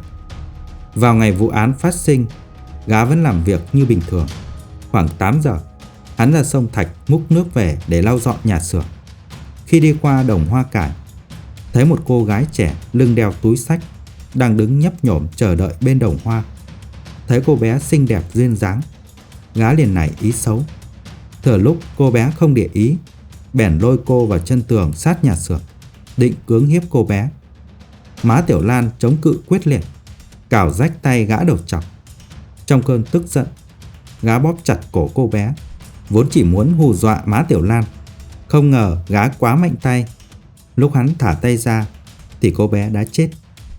Vào ngày vụ án phát sinh, gã vẫn làm việc như bình thường. Khoảng tám giờ, hắn ra sông Thạch múc nước về để lau dọn nhà xưởng. Khi đi qua đồng hoa cải, thấy một cô gái trẻ lưng đeo túi xách đang đứng nhấp nhổm chờ đợi bên đồng hoa. Thấy cô bé xinh đẹp duyên dáng, gã liền nảy ý xấu. Thừa lúc cô bé không để ý, bèn lôi cô vào chân tường sát nhà xưởng, định cưỡng hiếp cô bé. Má Tiểu Lan chống cự quyết liệt, cào rách tay gã đầu trọc. Trong cơn tức giận, gã bóp chặt cổ cô bé, vốn chỉ muốn hù dọa má Tiểu Lan. Không ngờ gã quá mạnh tay. Lúc hắn thả tay ra thì cô bé đã chết.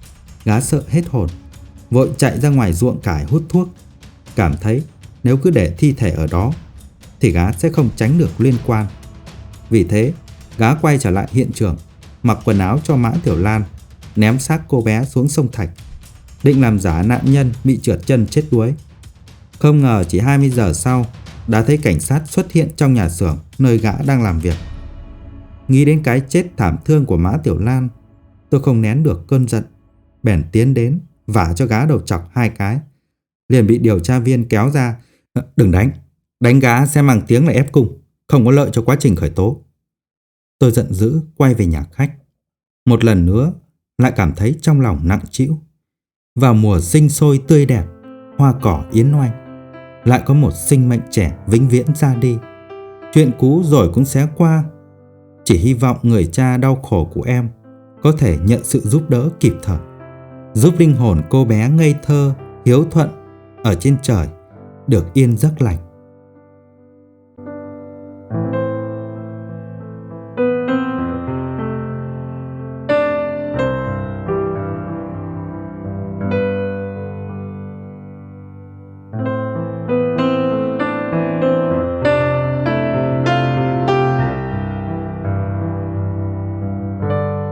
Gã sợ hết hồn, vội chạy ra ngoài ruộng cải hút thuốc. Cảm thấy nếu cứ để thi thể ở đó thì gã sẽ không tránh được liên quan. Vì thế gã quay trở lại hiện trường, mặc quần áo cho Mã Tiểu Lan, ném xác cô bé xuống sông Thạch, định làm giả nạn nhân bị trượt chân chết đuối. Không ngờ chỉ hai mươi giờ sau đã thấy cảnh sát xuất hiện trong nhà xưởng nơi gã đang làm việc. Nghĩ đến cái chết thảm thương của Mã Tiểu Lan, tôi không nén được cơn giận, bèn tiến đến vả cho gã đầu trọc hai cái. Liền bị điều tra viên kéo ra. Đừng đánh, đánh gã sẽ mang tiếng là ép cung, không có lợi cho quá trình khởi tố. Tôi giận dữ quay về nhà khách. Một lần nữa lại cảm thấy trong lòng nặng trĩu. Vào mùa sinh sôi tươi đẹp, hoa cỏ yến oanh, lại có một sinh mệnh trẻ vĩnh viễn ra đi. Chuyện cũ rồi cũng sẽ qua. Chỉ hy vọng người cha đau khổ của em có thể nhận sự giúp đỡ kịp thời, giúp linh hồn cô bé ngây thơ, hiếu thuận ở trên trời được yên giấc lành.